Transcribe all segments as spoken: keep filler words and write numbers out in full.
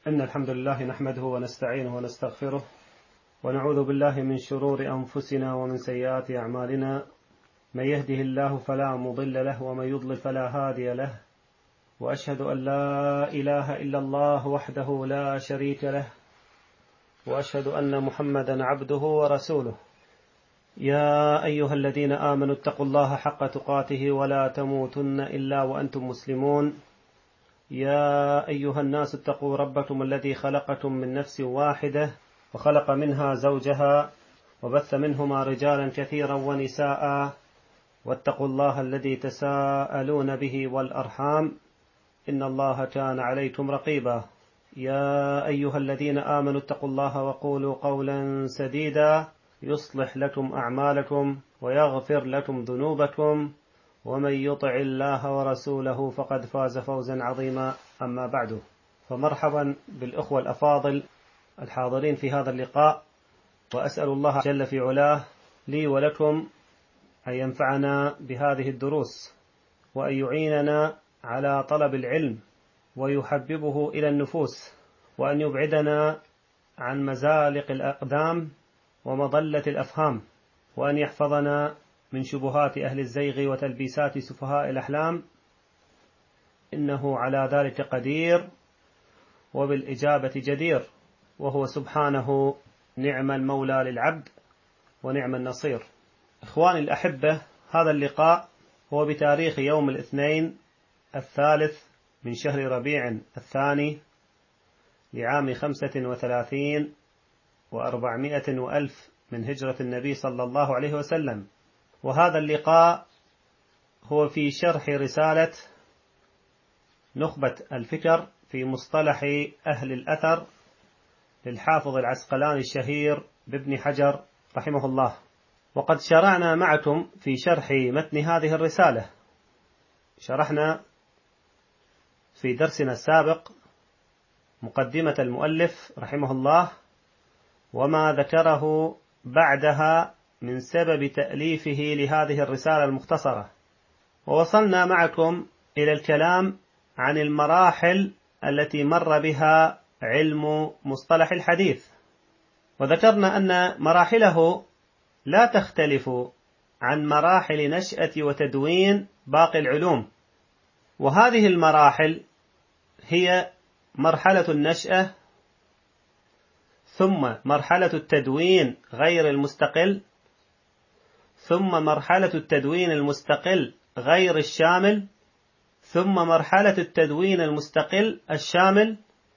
إن الحمد لله نحمده ونستعينه ونستغفره ونعوذ بالله من شرور أنفسنا ومن سيئات أعمالنا. من يهده الله فلا مضل له ومن يضلل فلا هادي له، وأشهد أن لا إله إلا الله وحده لا شريك له، وأشهد أن محمدا عبده ورسوله. يا أيها الذين آمنوا اتقوا الله حق تقاته ولا تموتن إلا وأنتم مسلمون. يا أيها الناس اتقوا ربكم الذي خلقكم من نفس واحدة وخلق منها زوجها وبث منهما رجالا كثيرا ونساء، واتقوا الله الذي تساءلون به والأرحام إن الله كان عليكم رقيبا. يا أيها الذين آمنوا اتقوا الله وقولوا قولا سديدا يصلح لكم أعمالكم ويغفر لكم ذنوبكم، ومن يطع الله ورسوله فقد فاز فوزا عظيما. أما بعد، فمرحبا بالأخوة الأفاضل الحاضرين في هذا اللقاء، وأسأل الله جل في علاه لي ولكم أن ينفعنا بهذه الدروس، وأن يعيننا على طلب العلم ويحببه إلى النفوس، وأن يبعدنا عن مزالق الأقدام ومضلة الأفهام، وأن يحفظنا من شبهات أهل الزيغ وتلبيسات سفهاء الأحلام، إنه على ذلك قدير وبالإجابة جدير، وهو سبحانه نعم المولى للعبد ونعم النصير. إخواني الأحبة، هذا اللقاء هو بتاريخ يوم الاثنين الثالث من شهر ربيع الثاني لعام خمسة وثلاثين وأربعمائة وألف من هجرة النبي صلى الله عليه وسلم. وهذا اللقاء هو في شرح رسالة نخبة الفكر في مصطلح أهل الأثر للحافظ العسقلاني الشهير بابن حجر رحمه الله. وقد شرعنا معكم في شرح متن هذه الرسالة. شرحنا في درسنا السابق مقدمة المؤلف رحمه الله وما ذكره بعدها من سبب تأليفه لهذه الرسالة المختصرة، ووصلنا معكم إلى الكلام عن المراحل التي مر بها علم مصطلح الحديث، وذكرنا أن مراحله لا تختلف عن مراحل نشأة وتدوين باقي العلوم. وهذه المراحل هي مرحلة النشأة، ثم مرحلة التدوين غير المستقل، ثم مرحلة التدوين المستقل غير الشامل، ثم مرحلة التدوين المستقل الشامل،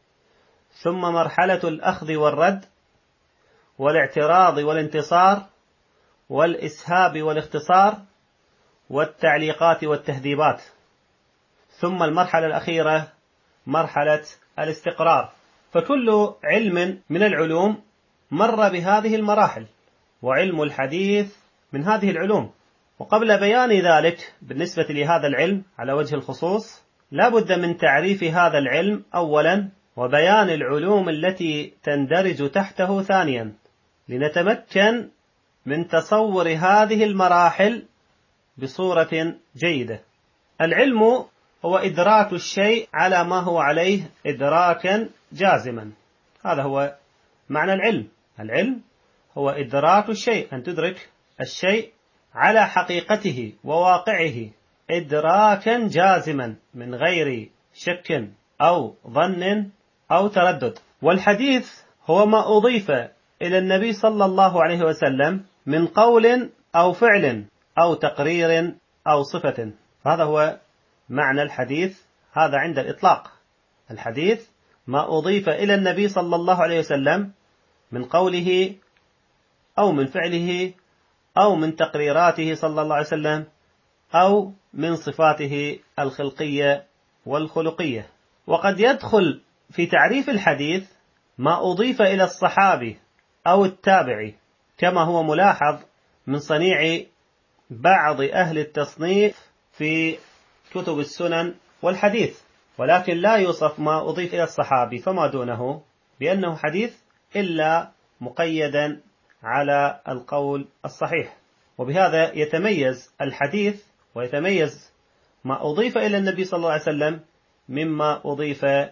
ثم مرحلة الأخذ والرد والاعتراض والانتصار والإسهاب والاختصار والتعليقات والتهذيبات، ثم المرحلة الأخيرة مرحلة الاستقرار. فكل علم من العلوم مر بهذه المراحل، وعلم الحديث من هذه العلوم. وقبل بيان ذلك بالنسبة لهذا العلم على وجه الخصوص، لا بد من تعريف هذا العلم أولا، وبيان العلوم التي تندرج تحته ثانيا، لنتمكن من تصور هذه المراحل بصورة جيدة. العلم هو إدراك الشيء على ما هو عليه إدراكا جازما. هذا هو معنى العلم. العلم هو إدراك الشيء، أن تدرك الشيء على حقيقته وواقعه إدراكا جازما من غير شك أو ظن أو تردد. والحديث هو ما أضيف إلى النبي صلى الله عليه وسلم من قول أو فعل أو تقرير أو صفة. هذا هو معنى الحديث، هذا عند الإطلاق. الحديث ما أضيف إلى النبي صلى الله عليه وسلم من قوله أو من فعله أو من تقريراته صلى الله عليه وسلم أو من صفاته الخلقية والخلقية. وقد يدخل في تعريف الحديث ما أضيف إلى الصحابي أو التابعي، كما هو ملاحظ من صنيع بعض أهل التصنيف في كتب السنن والحديث. ولكن لا يوصف ما أضيف إلى الصحابي فما دونه بأنه حديث إلا مقيدا على القول الصحيح. وبهذا يتميز الحديث ويتميز ما أضيف إلى النبي صلى الله عليه وسلم مما أضيف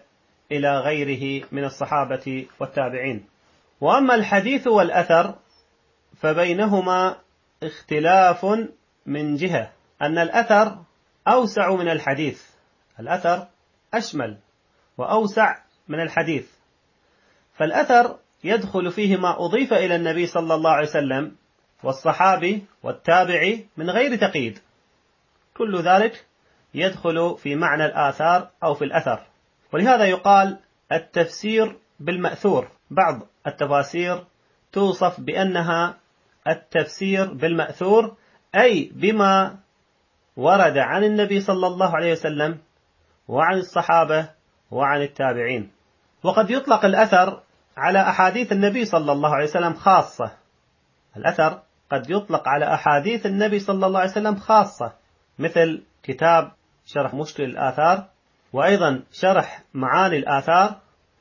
إلى غيره من الصحابة والتابعين. وأما الحديث والأثر فبينهما اختلاف من جهة أن الأثر أوسع من الحديث. الأثر أشمل وأوسع من الحديث، فالأثر يدخل فيه ما أضيف إلى النبي صلى الله عليه وسلم والصحابي والتابعي من غير تقييد، كل ذلك يدخل في معنى الآثار أو في الأثر. ولهذا يقال التفسير بالمأثور. بعض التفاسير توصف بأنها التفسير بالمأثور، أي بما ورد عن النبي صلى الله عليه وسلم وعن الصحابة وعن التابعين. وقد يطلق الأثر على أحاديث النبي صلى الله عليه وسلم خاصة. الأثر قد يطلق على أحاديث النبي صلى الله عليه وسلم خاصة، مثل كتاب شرح مشكل الآثار، وأيضا شرح معاني الآثار،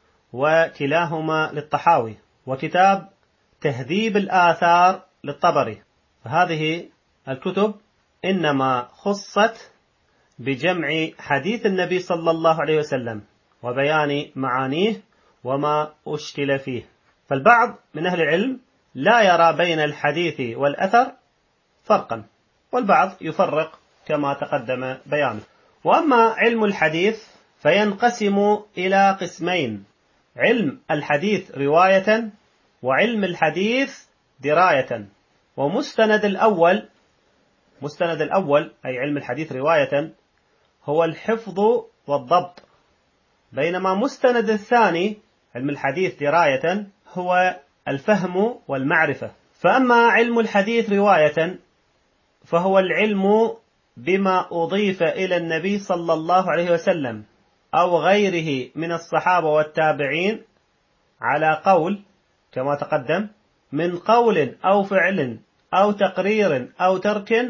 وكلاهما للطحاوي، وكتاب تهذيب الآثار للطبري. فهذه الكتب إنما خصت بجمع حديث النبي صلى الله عليه وسلم وبيان معانيه وما أشكل فيه. فالبعض من أهل العلم لا يرى بين الحديث والأثر فرقا، والبعض يفرق كما تقدم بيانه. وأما علم الحديث فينقسم إلى قسمين: علم الحديث رواية، وعلم الحديث دراية. ومستند الأول مستند الأول أي علم الحديث رواية هو الحفظ والضبط، بينما مستند الثاني علم الحديث دراية هو الفهم والمعرفة. فأما علم الحديث رواية فهو العلم بما أضيف إلى النبي صلى الله عليه وسلم أو غيره من الصحابة والتابعين على قول كما تقدم، من قول أو فعل أو تقرير أو ترك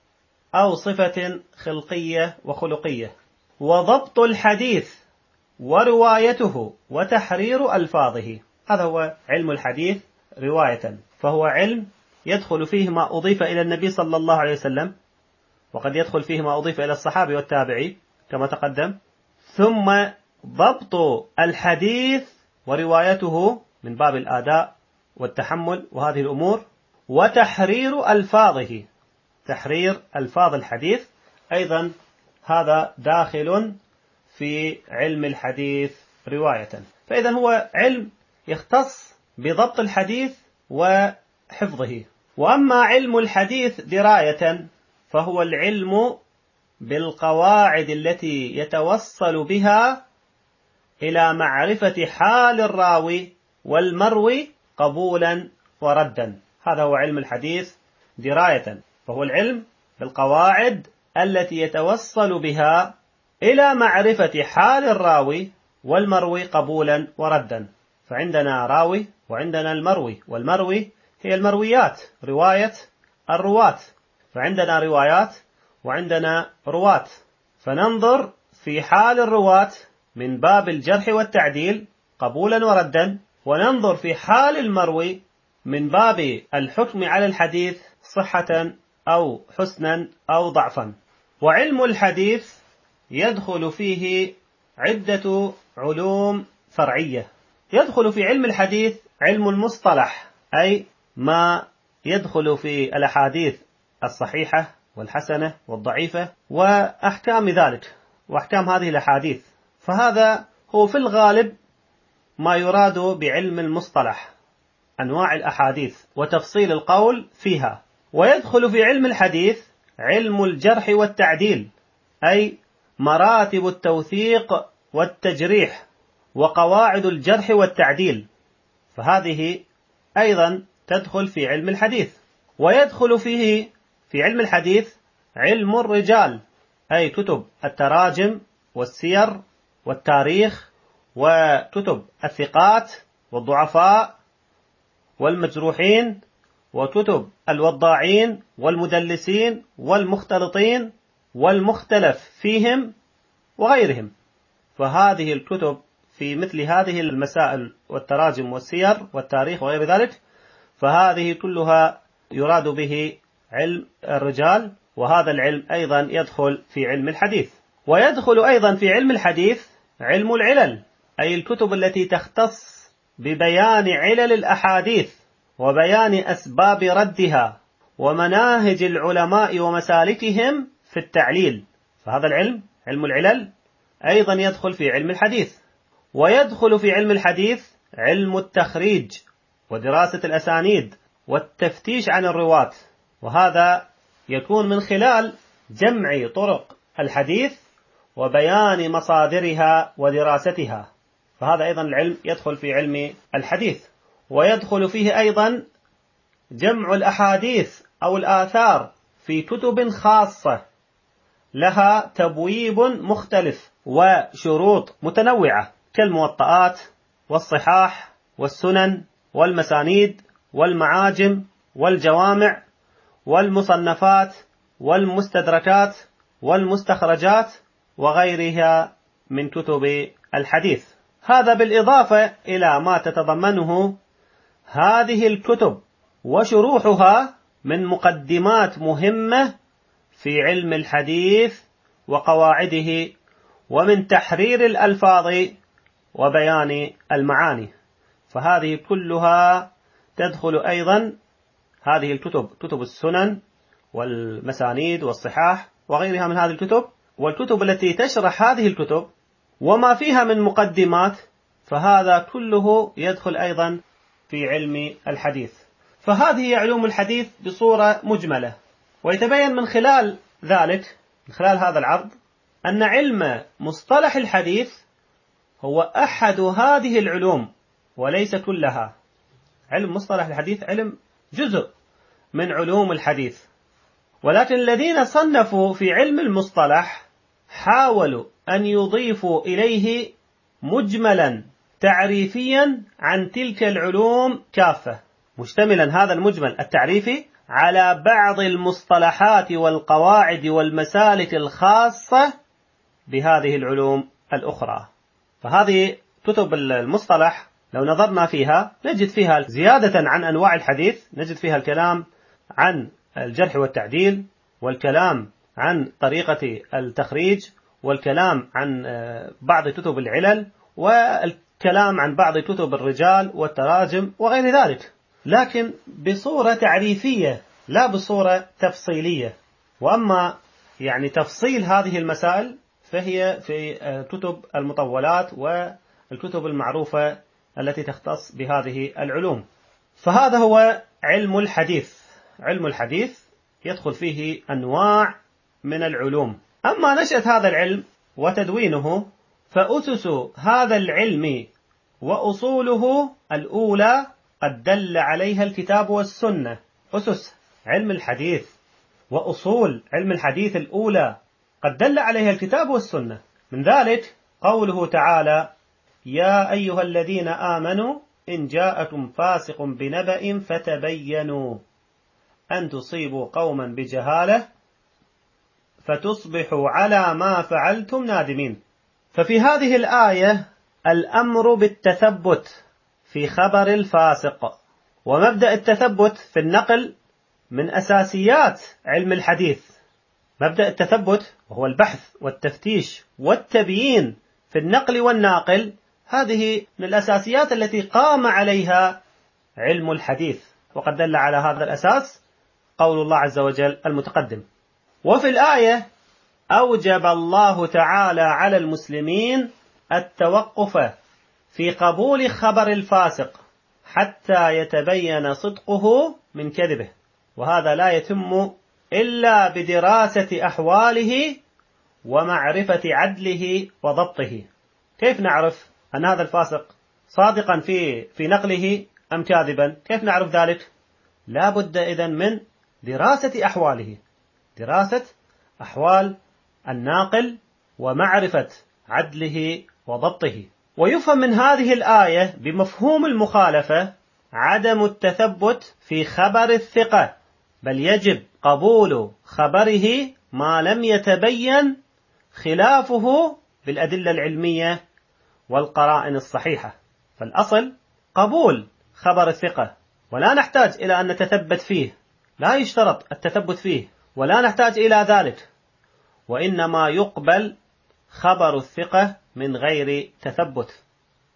أو صفة خلقية وخلقية. وضبط الحديث وروايته وتحرير ألفاظه، هذا هو علم الحديث رواية. فهو علم يدخل فيه ما أضيف إلى النبي صلى الله عليه وسلم، وقد يدخل فيه ما أضيف إلى الصحابي والتابعي كما تقدم. ثم ضبط الحديث وروايته من باب الآداء والتحمل وهذه الأمور، وتحرير ألفاظه، تحرير ألفاظ الحديث أيضا هذا داخل في علم الحديث رواية. فإذا هو علم يختص بضبط الحديث وحفظه. وأما علم الحديث دراية فهو العلم بالقواعد التي يتوصل بها إلى معرفة حال الراوي والمروي قبولا وردا. هذا هو علم الحديث دراية، فهو العلم بالقواعد التي يتوصل بها إلى معرفة حال الراوي والمروي قبولا وردا. فعندنا راوي وعندنا المروي، والمروي هي المرويات، رواية الرواة. فعندنا روايات وعندنا رواة، فننظر في حال الرواة من باب الجرح والتعديل قبولا وردا، وننظر في حال المروي من باب الحكم على الحديث صحة أو حسنا أو ضعفا. وعلم الحديث يدخل فيه عدة علوم فرعية. يدخل في علم الحديث علم المصطلح، أي ما يدخل في الأحاديث الصحيحة والحسنة والضعيفة وأحكام ذلك وأحكام هذه الأحاديث. فهذا هو في الغالب ما يراد بعلم المصطلح، أنواع الأحاديث وتفصيل القول فيها. ويدخل في علم الحديث علم الجرح والتعديل، أي مراتب التوثيق والتجريح وقواعد الجرح والتعديل، فهذه أيضا تدخل في علم الحديث. ويدخل فيه في علم الحديث علم الرجال، أي كتب التراجم والسير والتاريخ وكتب الثقات والضعفاء والمجروحين وكتب الوضاعين والمدلسين والمختلطين والمختلف فيهم وغيرهم. فهذه الكتب في مثل هذه المسائل والتراجم والسير والتاريخ وغير ذلك، فهذه كلها يراد به علم الرجال، وهذا العلم أيضا يدخل في علم الحديث. ويدخل أيضا في علم الحديث علم العلل، أي الكتب التي تختص ببيان علل الأحاديث وبيان أسباب ردها ومناهج العلماء ومسالكهم في التعليل، فهذا العلم علم العلل أيضا يدخل في علم الحديث. ويدخل في علم الحديث علم التخريج ودراسة الأسانيد والتفتيش عن الرواة، وهذا يكون من خلال جمع طرق الحديث وبيان مصادرها ودراستها، فهذا أيضا العلم يدخل في علم الحديث. ويدخل فيه أيضا جمع الأحاديث أو الآثار في كتب خاصة لها تبويب مختلف وشروط متنوعة كالموطئات والصحاح والسنن والمسانيد والمعاجم والجوامع والمصنفات والمستدركات والمستخرجات وغيرها من كتب الحديث. هذا بالإضافة إلى ما تتضمنه هذه الكتب وشروحها من مقدمات مهمة في علم الحديث وقواعده، ومن تحرير الألفاظ وبيان المعاني، فهذه كلها تدخل أيضا هذه الكتب، كتب السنن والمسانيد والصحاح وغيرها من هذه الكتب، والكتب التي تشرح هذه الكتب وما فيها من مقدمات، فهذا كله يدخل أيضا في علم الحديث. فهذه علوم الحديث بصورة مجملة، ويتبين من خلال ذلك، من خلال هذا العرض، أن علم مصطلح الحديث هو أحد هذه العلوم وليس كلها. علم مصطلح الحديث علم جزء من علوم الحديث، ولكن الذين صنفوا في علم المصطلح حاولوا أن يضيفوا إليه مجملا تعريفيا عن تلك العلوم كافة، مشتملا هذا المجمل التعريفي على بعض المصطلحات والقواعد والمسالك الخاصة بهذه العلوم الأخرى. فهذه كتب المصطلح لو نظرنا فيها نجد فيها زيادة عن أنواع الحديث، نجد فيها الكلام عن الجرح والتعديل، والكلام عن طريقة التخريج، والكلام عن بعض كتب العلل، والكلام عن بعض كتب الرجال والتراجم وغير ذلك، لكن بصورة تعريفية لا بصورة تفصيلية. وأما يعني تفصيل هذه المسائل فهي في كتب المطولات والكتب المعروفة التي تختص بهذه العلوم. فهذا هو علم الحديث. علم الحديث يدخل فيه أنواع من العلوم. أما نشأة هذا العلم وتدوينه، فأسس هذا العلم وأصوله الأولى قد دل عليها الكتاب والسنة. أسس علم الحديث وأصول علم الحديث الأولى قد دل عليها الكتاب والسنة. من ذلك قوله تعالى: يا أيها الذين آمنوا إن جاءكم فاسق بنبأ فتبينوا أن تصيبوا قوما بجهالة فتصبحوا على ما فعلتم نادمين. ففي هذه الآية الأمر بالتثبت في خبر الفاسق، ومبدأ التثبت في النقل من أساسيات علم الحديث. مبدأ التثبت وهو البحث والتفتيش والتبيين في النقل والناقل، هذه من الأساسيات التي قام عليها علم الحديث، وقد دل على هذا الأساس قول الله عز وجل المتقدم. وفي الآية أوجب الله تعالى على المسلمين التوقف في قبول خبر الفاسق حتى يتبين صدقه من كذبه، وهذا لا يتم إلا بدراسة أحواله ومعرفة عدله وضبطه. كيف نعرف أن هذا الفاسق صادقا في في نقله أم كاذبا؟ كيف نعرف ذلك؟ لا بد إذن من دراسة أحواله، دراسة أحوال الناقل ومعرفة عدله وضبطه. ويفهم من هذه الآية بمفهوم المخالفة عدم التثبت في خبر الثقة، بل يجب قبول خبره ما لم يتبين خلافه بالأدلة العلمية والقرائن الصحيحة. فالأصل قبول خبر الثقة، ولا نحتاج إلى أن نتثبت فيه، لا يشترط التثبت فيه ولا نحتاج إلى ذلك، وإنما يقبل خبر الثقة من غير تثبت.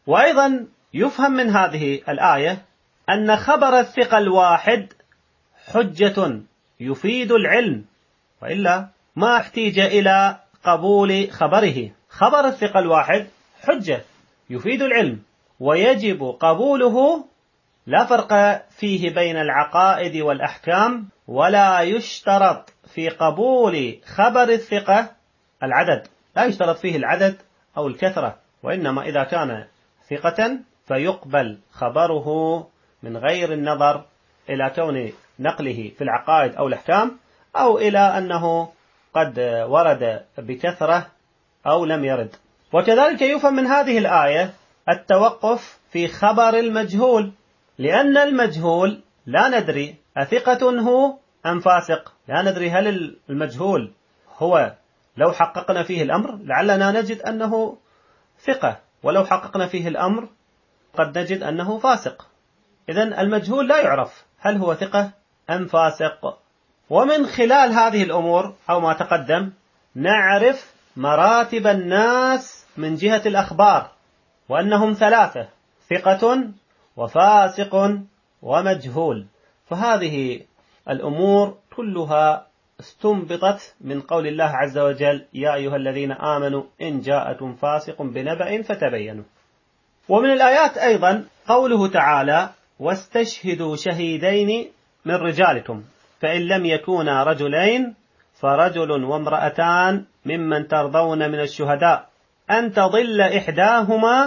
وأيضا يفهم من هذه الآية أن خبر الثقة الواحد حجة يفيد العلم، وإلا ما احتيج إلى قبول خبره. خبر الثقة الواحد حجة يفيد العلم ويجب قبوله، لا فرق فيه بين العقائد والأحكام، ولا يشترط في قبول خبر الثقة العدد، لا يشترط فيه العدد أو الكثرة، وإنما إذا كان ثقة فيقبل خبره من غير النظر إلى كون نقله في العقائد أو الأحكام، أو إلى أنه قد ورد بكثرة أو لم يرد. وكذلك يفهم من هذه الآية التوقف في خبر المجهول، لأن المجهول لا ندري أثقة هو أم فاسق، لا ندري هل المجهول هو لو حققنا فيه الأمر لعلنا نجد أنه ثقة، ولو حققنا فيه الأمر قد نجد أنه فاسق. إذن المجهول لا يعرف هل هو ثقة أم فاسق. ومن خلال هذه الأمور أو ما تقدم نعرف مراتب الناس من جهة الأخبار، وأنهم ثلاثة: ثقة وفاسق ومجهول. فهذه الأمور كلها استنبطت من قول الله عز وجل: يا أيها الذين آمنوا إن جاءكم فاسق بنبأ فتبينوا. ومن الآيات أيضا قوله تعالى: واستشهدوا شهيدين من رجالكم فإن لم يكونا رجلين فرجل وامرأتان ممن ترضون من الشهداء أن تضل إحداهما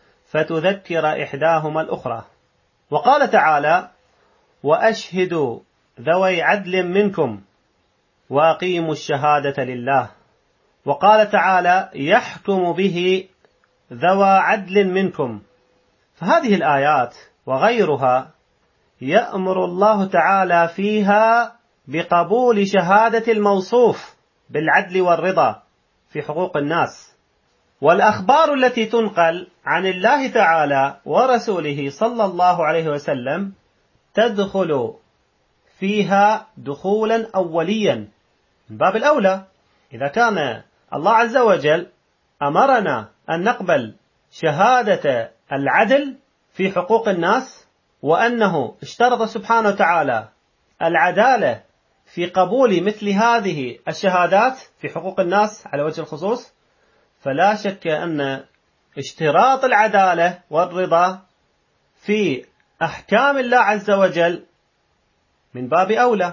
فتذكر إحداهما الأخرى. وقال تعالى: وأشهدوا ذوي عدل منكم وأقيموا الشهادة لله. وقال تعالى: يحكم به ذوى عدل منكم. فهذه الآيات وغيرها يأمر الله تعالى فيها بقبول شهادة الموصوف بالعدل والرضا في حقوق الناس. والأخبار التي تنقل عن الله تعالى ورسوله صلى الله عليه وسلم تدخل فيها دخولا أوليا من باب الأولى. إذا كان الله عز وجل أمرنا أن نقبل شهادة العدل في حقوق الناس، وأنه اشترط سبحانه وتعالى العدالة في قبول مثل هذه الشهادات في حقوق الناس على وجه الخصوص، فلا شك أن اشتراط العدالة والرضا في أحكام الله عز وجل من باب أولى،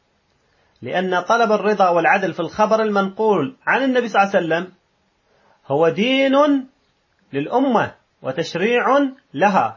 لأن طلب الرضا والعدل في الخبر المنقول عن النبي صلى الله عليه وسلم هو دين للأمة وتشريع لها،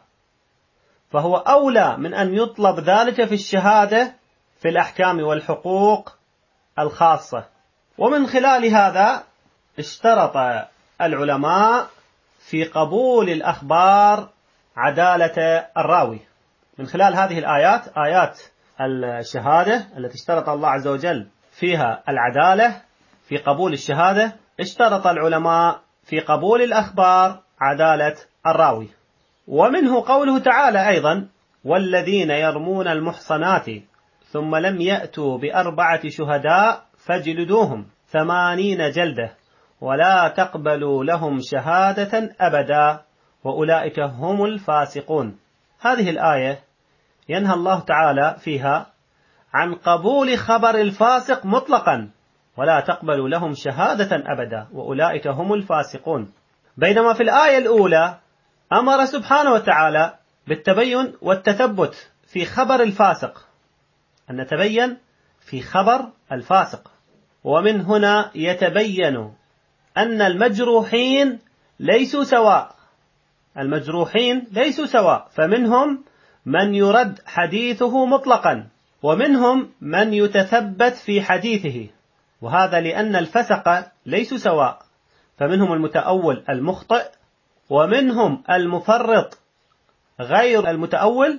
فهو أولى من أن يطلب ذلك في الشهادة في الأحكام والحقوق الخاصة. ومن خلال هذا اشترط العلماء في قبول الأخبار عدالة الراوي. من خلال هذه الآيات، آيات الشهادة التي اشترط الله عز وجل فيها العدالة في قبول الشهادة، اشترط العلماء في قبول الأخبار عدالة الراوي. ومنه قوله تعالى أيضا: والذين يرمون المحصنات ثم لم يأتوا بأربعة شهداء فاجلدوهم ثمانين جلدة ولا تقبلوا لهم شهادة أبدا وأولئك هم الفاسقون. هذه الآية ينهى الله تعالى فيها عن قبول خبر الفاسق مطلقا، ولا تقبلوا لهم شهادة أبدا وأولئك هم الفاسقون. بينما في الآية الأولى أمر سبحانه وتعالى بالتبين والتثبت في خبر الفاسق، أن نتبين في خبر الفاسق. ومن هنا يتبين أن المجروحين ليسوا سواء، المجروحين ليسوا سواء، فمنهم من يرد حديثه مطلقا، ومنهم من يتثبت في حديثه، وهذا لأن الفسق ليسوا سواء، فمنهم المتأول المخطئ، ومنهم المفرط غير المتأول،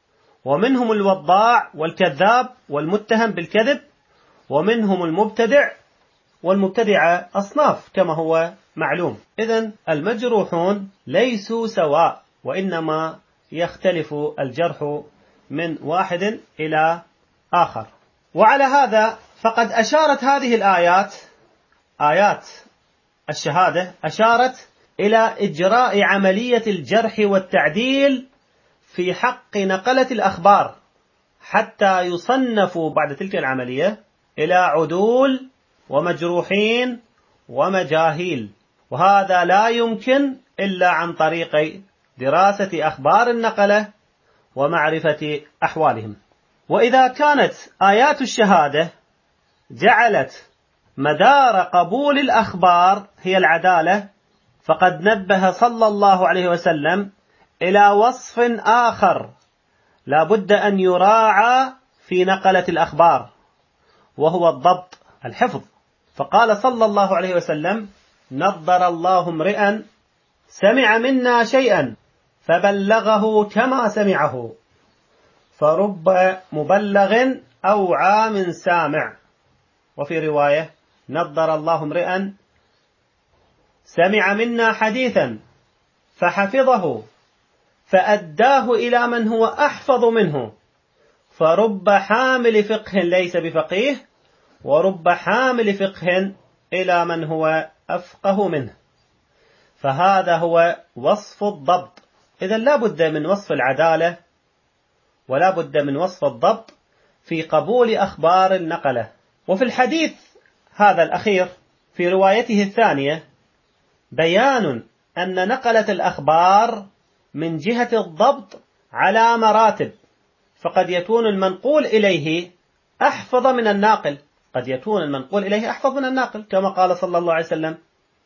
ومنهم الوضاع والكذاب والمتهم بالكذب، ومنهم المبتدع، والمبتدع أصناف كما هو معلوم. إذن المجروحون ليسوا سواء، وإنما يختلف الجرح من واحد إلى آخر. وعلى هذا فقد أشارت هذه الآيات، آيات الشهادة، أشارت إلى إجراء عملية الجرح والتعديل في حق نقلة الأخبار، حتى يصنفوا بعد تلك العملية إلى عدول ومجروحين ومجاهيل. وهذا لا يمكن إلا عن طريق دراسة أخبار النقلة ومعرفة أحوالهم. وإذا كانت آيات الشهادة جعلت مدار قبول الأخبار هي العدالة، فقد نبه صلى الله عليه وسلم إلى وصف آخر لا بد أن يراعى في نقلة الأخبار، وهو الضبط، الحفظ. فقال صلى الله عليه وسلم: نضر الله امرئا سمع منا شيئا فبلغه كما سمعه، فرب مبلغ أوعى من سامع. وفي رواية: نضر الله امرئا سمع منا حديثا فحفظه فأداه إلى من هو أحفظ منه، فرب حامل فقه ليس بفقيه، ورب حامل فقه إلى من هو أفقه منه. فهذا هو وصف الضبط. إذن لا بد من وصف العدالة ولا بد من وصف الضبط في قبول أخبار النقلة. وفي الحديث هذا الأخير في روايته الثانية بيان أن نقلة الأخبار من جهة الضبط على مراتب، فقد يكون المنقول إليه أحفظ من الناقل، قد يكون المنقول إليه أحفظ من الناقل، كما قال صلى الله عليه وسلم: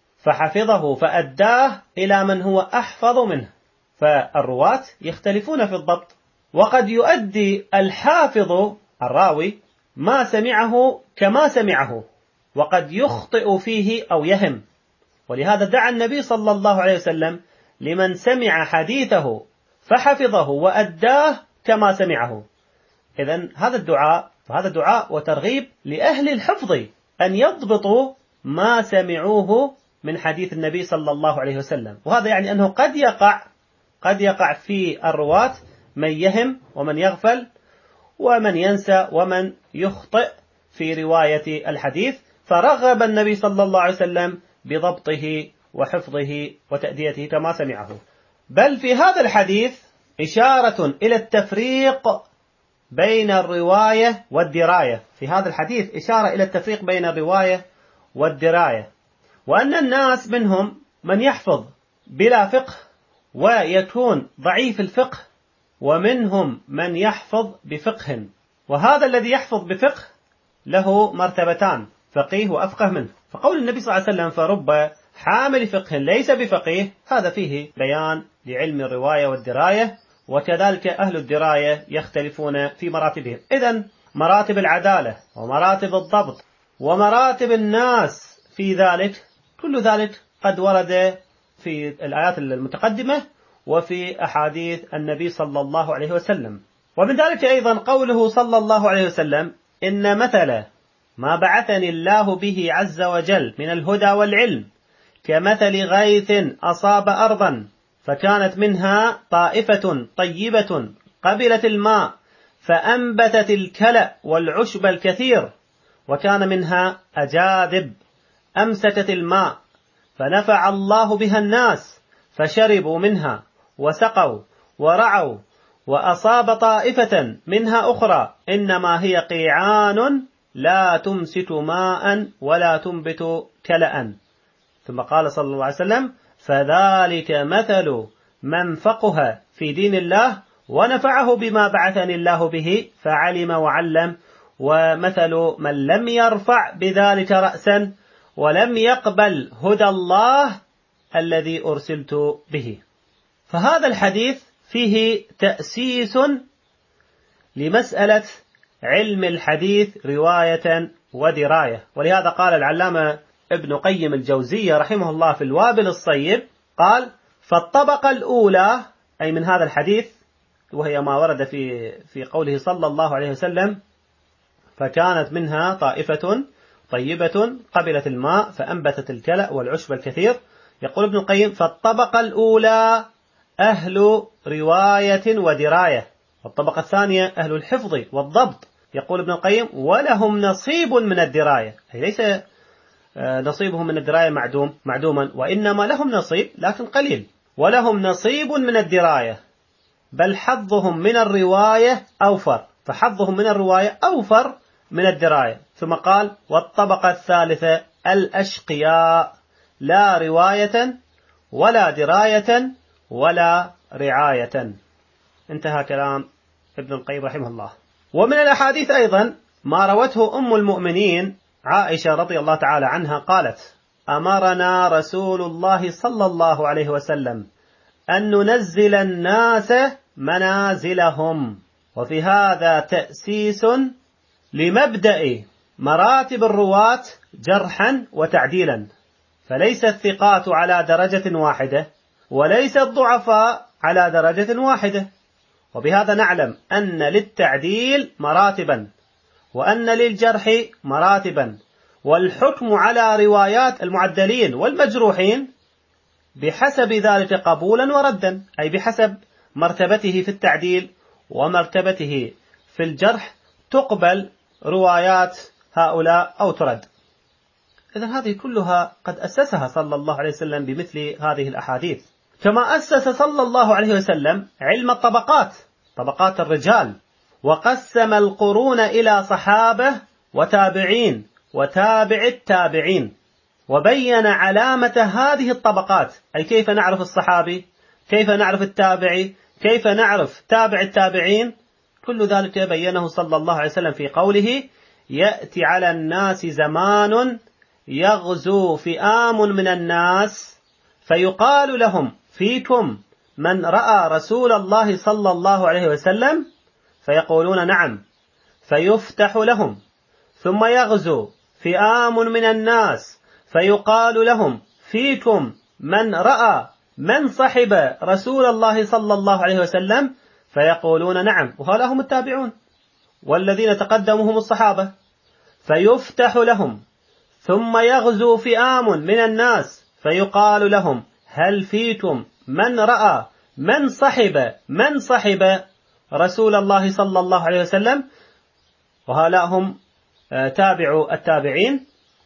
فحفظه فأداه إلى من هو أحفظ منه. فالرواة يختلفون في الضبط، وقد يؤدي الحافظ الراوي ما سمعه كما سمعه، وقد يخطئ فيه أو يهم. ولهذا دعا النبي صلى الله عليه وسلم لمن سمع حديثه فحفظه وأداه كما سمعه. إذن هذا الدعاء فهذا دعاء وترغيب لأهل الحفظ أن يضبطوا ما سمعوه من حديث النبي صلى الله عليه وسلم. وهذا يعني أنه قد يقع قد يقع في الرواة من يهم ومن يغفل ومن ينسى ومن يخطئ في رواية الحديث، فرغب النبي صلى الله عليه وسلم بضبطه وحفظه وتأديته كما سمعه. بل في هذا الحديث إشارة إلى التفريق بين الرواية والدراية. في هذا الحديث إشارة إلى التفريق بين الرواية والدراية، وأن الناس منهم من يحفظ بلا فقه ويكون ضعيف الفقه، ومنهم من يحفظ بفقه. وهذا الذي يحفظ بفقه له مرتبتان: فقيه وأفقه منه. فقول النبي صلى الله عليه وسلم: فرب حامل فقه ليس بفقيه، هذا فيه بيان لعلم الرواية والدراية، وكذلك أهل الدراية يختلفون في مراتبهم. إذن مراتب العدالة ومراتب الضبط ومراتب الناس في ذلك، كل ذلك قد ورد في الآيات المتقدمة وفي أحاديث النبي صلى الله عليه وسلم. ومن ذلك أيضا قوله صلى الله عليه وسلم: إن مثل ما بعثني الله به عز وجل من الهدى والعلم كمثل غيث أصاب أرضا فكانت منها طائفة طيبة قبلت الماء فأنبتت الكلأ والعشب الكثير، وكان منها أجاذب أمسكت الماء فنفع الله بها الناس فشربوا منها وسقوا ورعوا، وأصاب طائفة منها أخرى إنما هي قيعان لا تمسك ماء ولا تنبت كلأ. ثم قال صلى الله عليه وسلم: فذلك مثل من فقه في دين الله ونفعه بما بعثني الله به فعلم وعلم، ومثل من لم يرفع بذلك رأسا ولم يقبل هدى الله الذي أرسلت به. فهذا الحديث فيه تأسيس لمسألة علم الحديث رواية ودراية. ولهذا قال العلامة ابن قيم الجوزية رحمه الله في الوابل الصيب، قال: فالطبقة الأولى أي من هذا الحديث، وهي ما ورد في في قوله صلى الله عليه وسلم: فكانت منها طائفة طيبة قبلت الماء فأنبتت الكلأ والعشب الكثير. يقول ابن القيم: فالطبقة الأولى أهل رواية ودراية، والطبقة الثانية أهل الحفظ والضبط. يقول ابن القيم: ولهم نصيب من الدراية، أي ليس نصيبهم من الدراية معدوم معدوما، وإنما لهم نصيب لكن قليل، ولهم نصيب من الدراية، بل حظهم من الرواية أوفر، فحظهم من الرواية أوفر من الدراية. ثم قال: والطبقة الثالثة الأشقياء، لا رواية ولا دراية ولا رعاية. انتهى كلام ابن القيم رحمه الله. ومن الأحاديث أيضا ما روته أم المؤمنين عائشة رضي الله تعالى عنها قالت: أمرنا رسول الله صلى الله عليه وسلم أن ننزل الناس منازلهم. وفي هذا تأسيس لمبدأ مراتب الرواة جرحا وتعديلا، فليس الثقات على درجة واحدة وليس الضعفاء على درجة واحدة. وبهذا نعلم أن للتعديل مراتبا، وأن للجرح مراتبا، والحكم على روايات المعدلين والمجروحين بحسب ذلك قبولا وردا، أي بحسب مرتبته في التعديل ومرتبته في الجرح تقبل روايات هؤلاء أو ترد. إذن هذه كلها قد أسسها صلى الله عليه وسلم بمثل هذه الأحاديث، كما أسس صلى الله عليه وسلم علم الطبقات، طبقات الرجال، وقسم القرون إلى صحابة وتابعين وتابع التابعين، وبين علامة هذه الطبقات، أي كيف نعرف الصحابي، كيف نعرف التابعي، كيف نعرف تابع التابعين. كل ذلك بينه صلى الله عليه وسلم في قوله: يأتي على الناس زمان يغزو فئام من الناس فيقال لهم: فيكم من رأى رسول الله صلى الله عليه وسلم؟ فيقولون: نعم، فيفتح لهم. ثم يغزو فئام من الناس فيقال لهم: فيكم من رأى من صحب رسول الله صلى الله عليه وسلم؟ فيقولون: نعم، وهؤلاء هم التابعون والذين تقدمهم الصحابة. فيفتح لهم. ثم يغزو فئام من الناس فيقال لهم: هل فيكم من رأى من صحب من صحب رسول الله صلى الله عليه وسلم؟ وهؤلاء هم تابعوا التابعين.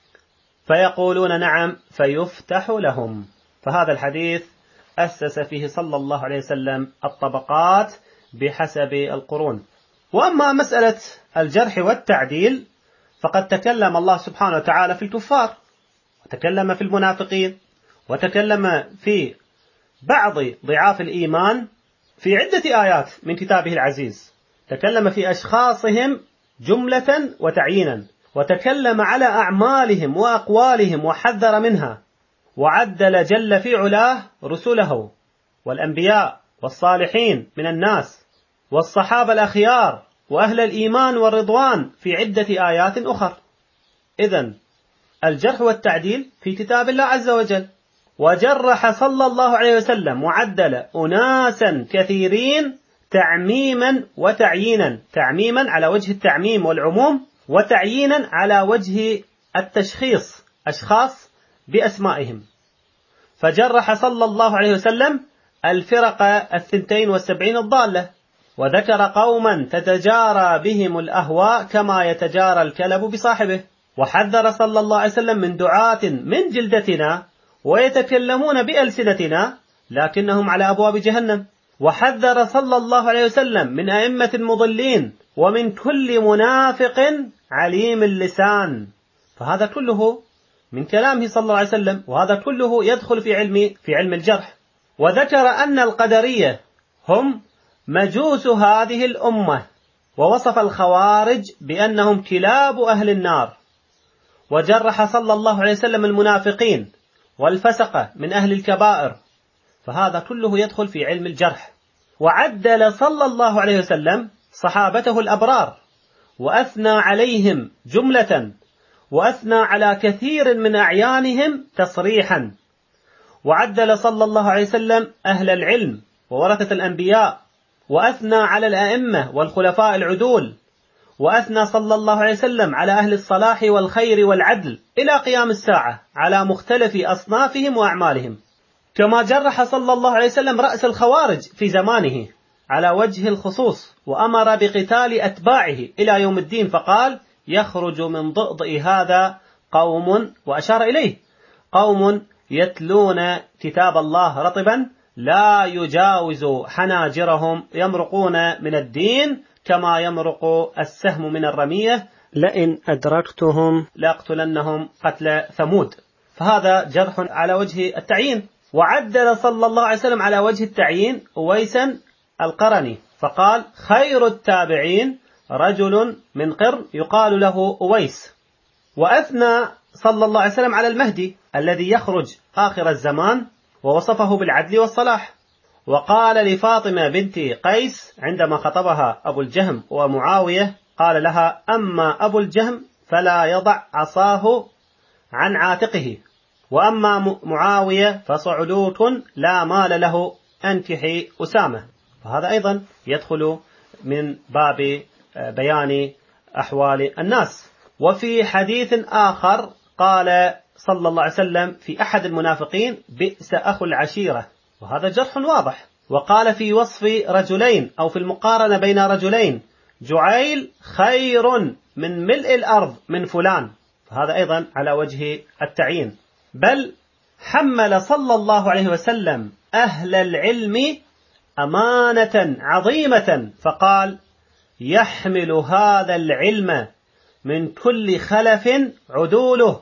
فيقولون: نعم، فيفتح لهم. فهذا الحديث أسس فيه صلى الله عليه وسلم الطبقات بحسب القرون. وأما مسألة الجرح والتعديل فقد تكلم الله سبحانه وتعالى في الكفار، وتكلم في المنافقين، وتكلم في بعض ضعاف الإيمان في عدة آيات من كتابه العزيز. تكلم في أشخاصهم جملة وتعيينا، وتكلم على أعمالهم وأقوالهم وحذر منها، وعدل جل في علاه رسله والأنبياء والصالحين من الناس والصحابة الأخيار وأهل الإيمان والرضوان في عدة آيات أخرى. إذن الجرح والتعديل في كتاب الله عز وجل. وجرح صلى الله عليه وسلم وعدل أناسا كثيرين تعميما وتعيينا، تعميما على وجه التعميم والعموم، وتعيينا على وجه التشخيص، أشخاص بأسمائهم. فجرح صلى الله عليه وسلم الفرق الثنتين والسبعين الضالة، وذكر قوما تتجارى بهم الأهواء كما يتجارى الكلب بصاحبه. وحذر صلى الله عليه وسلم من دعاة من جلدتنا ويتكلمون بألسنتنا لكنهم على أبواب جهنم. وحذر صلى الله عليه وسلم من أئمة مضلين ومن كل منافق عليم اللسان. فهذا كله من كلامه صلى الله عليه وسلم، وهذا كله يدخل في علم في علم الجرح. وذكر أن القدرية هم مجوس هذه الأمة، ووصف الخوارج بأنهم كلاب أهل النار. وجرح صلى الله عليه وسلم المنافقين والفسقة من أهل الكبائر. فهذا كله يدخل في علم الجرح. وعدل صلى الله عليه وسلم صحابته الأبرار وأثنى عليهم جملة، وأثنى على كثير من أعيانهم تصريحا. وعدل صلى الله عليه وسلم أهل العلم وورثة الأنبياء، وأثنى على الأئمة والخلفاء العدول، وأثنى صلى الله عليه وسلم على أهل الصلاح والخير والعدل إلى قيام الساعة على مختلف أصنافهم وأعمالهم. كما جرح صلى الله عليه وسلم رأس الخوارج في زمانه على وجه الخصوص، وأمر بقتال أتباعه إلى يوم الدين، فقال: يخرج من ضئضئ هذا قوم، وأشار إليه، قوم يتلون كتاب الله رطبا لا يجاوز حناجرهم، يمرقون من الدين كما يمرق السهم من الرمية، لئن أدركتهم لأقتلنهم قتل ثمود. فهذا جرح على وجه التعيين. وعدل صلى الله عليه وسلم على وجه التعيين أويسا القرني، فقال: خير التابعين رجل من قرن يقال له أويس. وأثنى صلى الله عليه وسلم على المهدي الذي يخرج آخر الزمان، ووصفه بالعدل والصلاح. وقال لفاطمة بنت قيس عندما خطبها أبو الجهم ومعاوية، قال لها: أما أبو الجهم فلا يضع عصاه عن عاتقه، وأما معاوية فصعلوك لا مال له، أنكحي أسامة. فهذا أيضا يدخل من باب بيان أحوال الناس. وفي حديث آخر قال صلى الله عليه وسلم في أحد المنافقين: بئس أخو العشيرة، وهذا جرح واضح. وقال في وصف رجلين أو في المقارنة بين رجلين: جعيل خير من ملء الأرض من فلان، فهذا أيضا على وجه التعيين. بل حمل صلى الله عليه وسلم أهل العلم أمانة عظيمة، فقال: يحمل هذا العلم من كل خلف عدوله،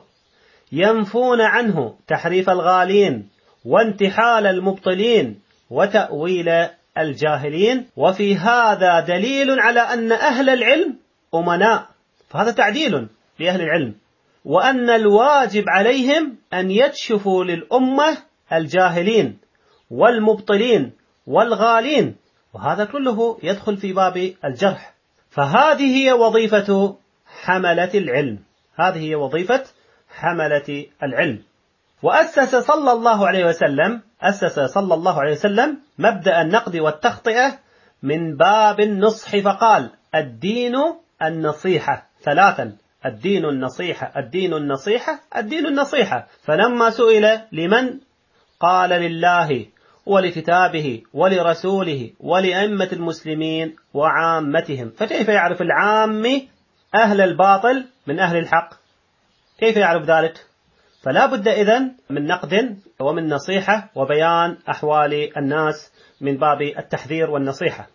ينفون عنه تحريف الغالين وانتحال المبطلين وتأويل الجاهلين. وفي هذا دليل على أن أهل العلم أمناء، فهذا تعديل لأهل العلم، وأن الواجب عليهم أن يكشفوا للأمة الجاهلين والمبطلين والغالين، وهذا كله يدخل في باب الجرح. فهذه هي وظيفة حملة العلم، هذه هي وظيفة حملة العلم. وأسس صلى الله عليه وسلم أسس صلى الله عليه وسلم مبدأ النقد والتخطئة من باب النصح، فقال: الدين النصيحة ثلاثا: الدين النصيحة، الدين النصيحة، الدين النصيحة. فلما سئل لمن، قال: لله ولكتابه ولرسوله ولأئمة المسلمين وعامتهم. فكيف يعرف العام أهل الباطل من أهل الحق؟ كيف يعرف ذلك؟ فلا بد إذن من نقد ومن نصيحة وبيان أحوال الناس من باب التحذير والنصيحة.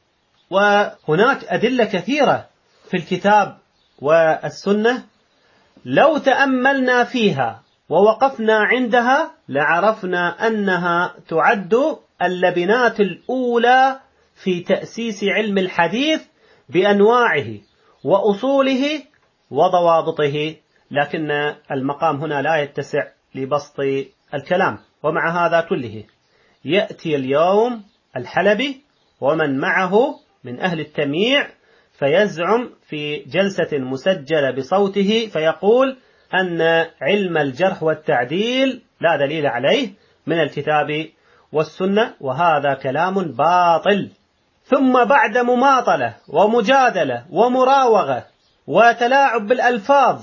وهناك أدلة كثيرة في الكتاب والسنة لو تأملنا فيها ووقفنا عندها لعرفنا أنها تعد اللبنات الأولى في تأسيس علم الحديث بأنواعه وأصوله وضوابطه، لكن المقام هنا لا يتسع لبسط الكلام. ومع هذا كله يأتي اليوم الحلبي ومن معه من أهل التمييع فيزعم في جلسة مسجلة بصوته فيقول أن علم الجرح والتعديل لا دليل عليه من الكتاب والسنة، وهذا كلام باطل. ثم بعد مماطلة ومجادلة ومراوغة وتلاعب بالألفاظ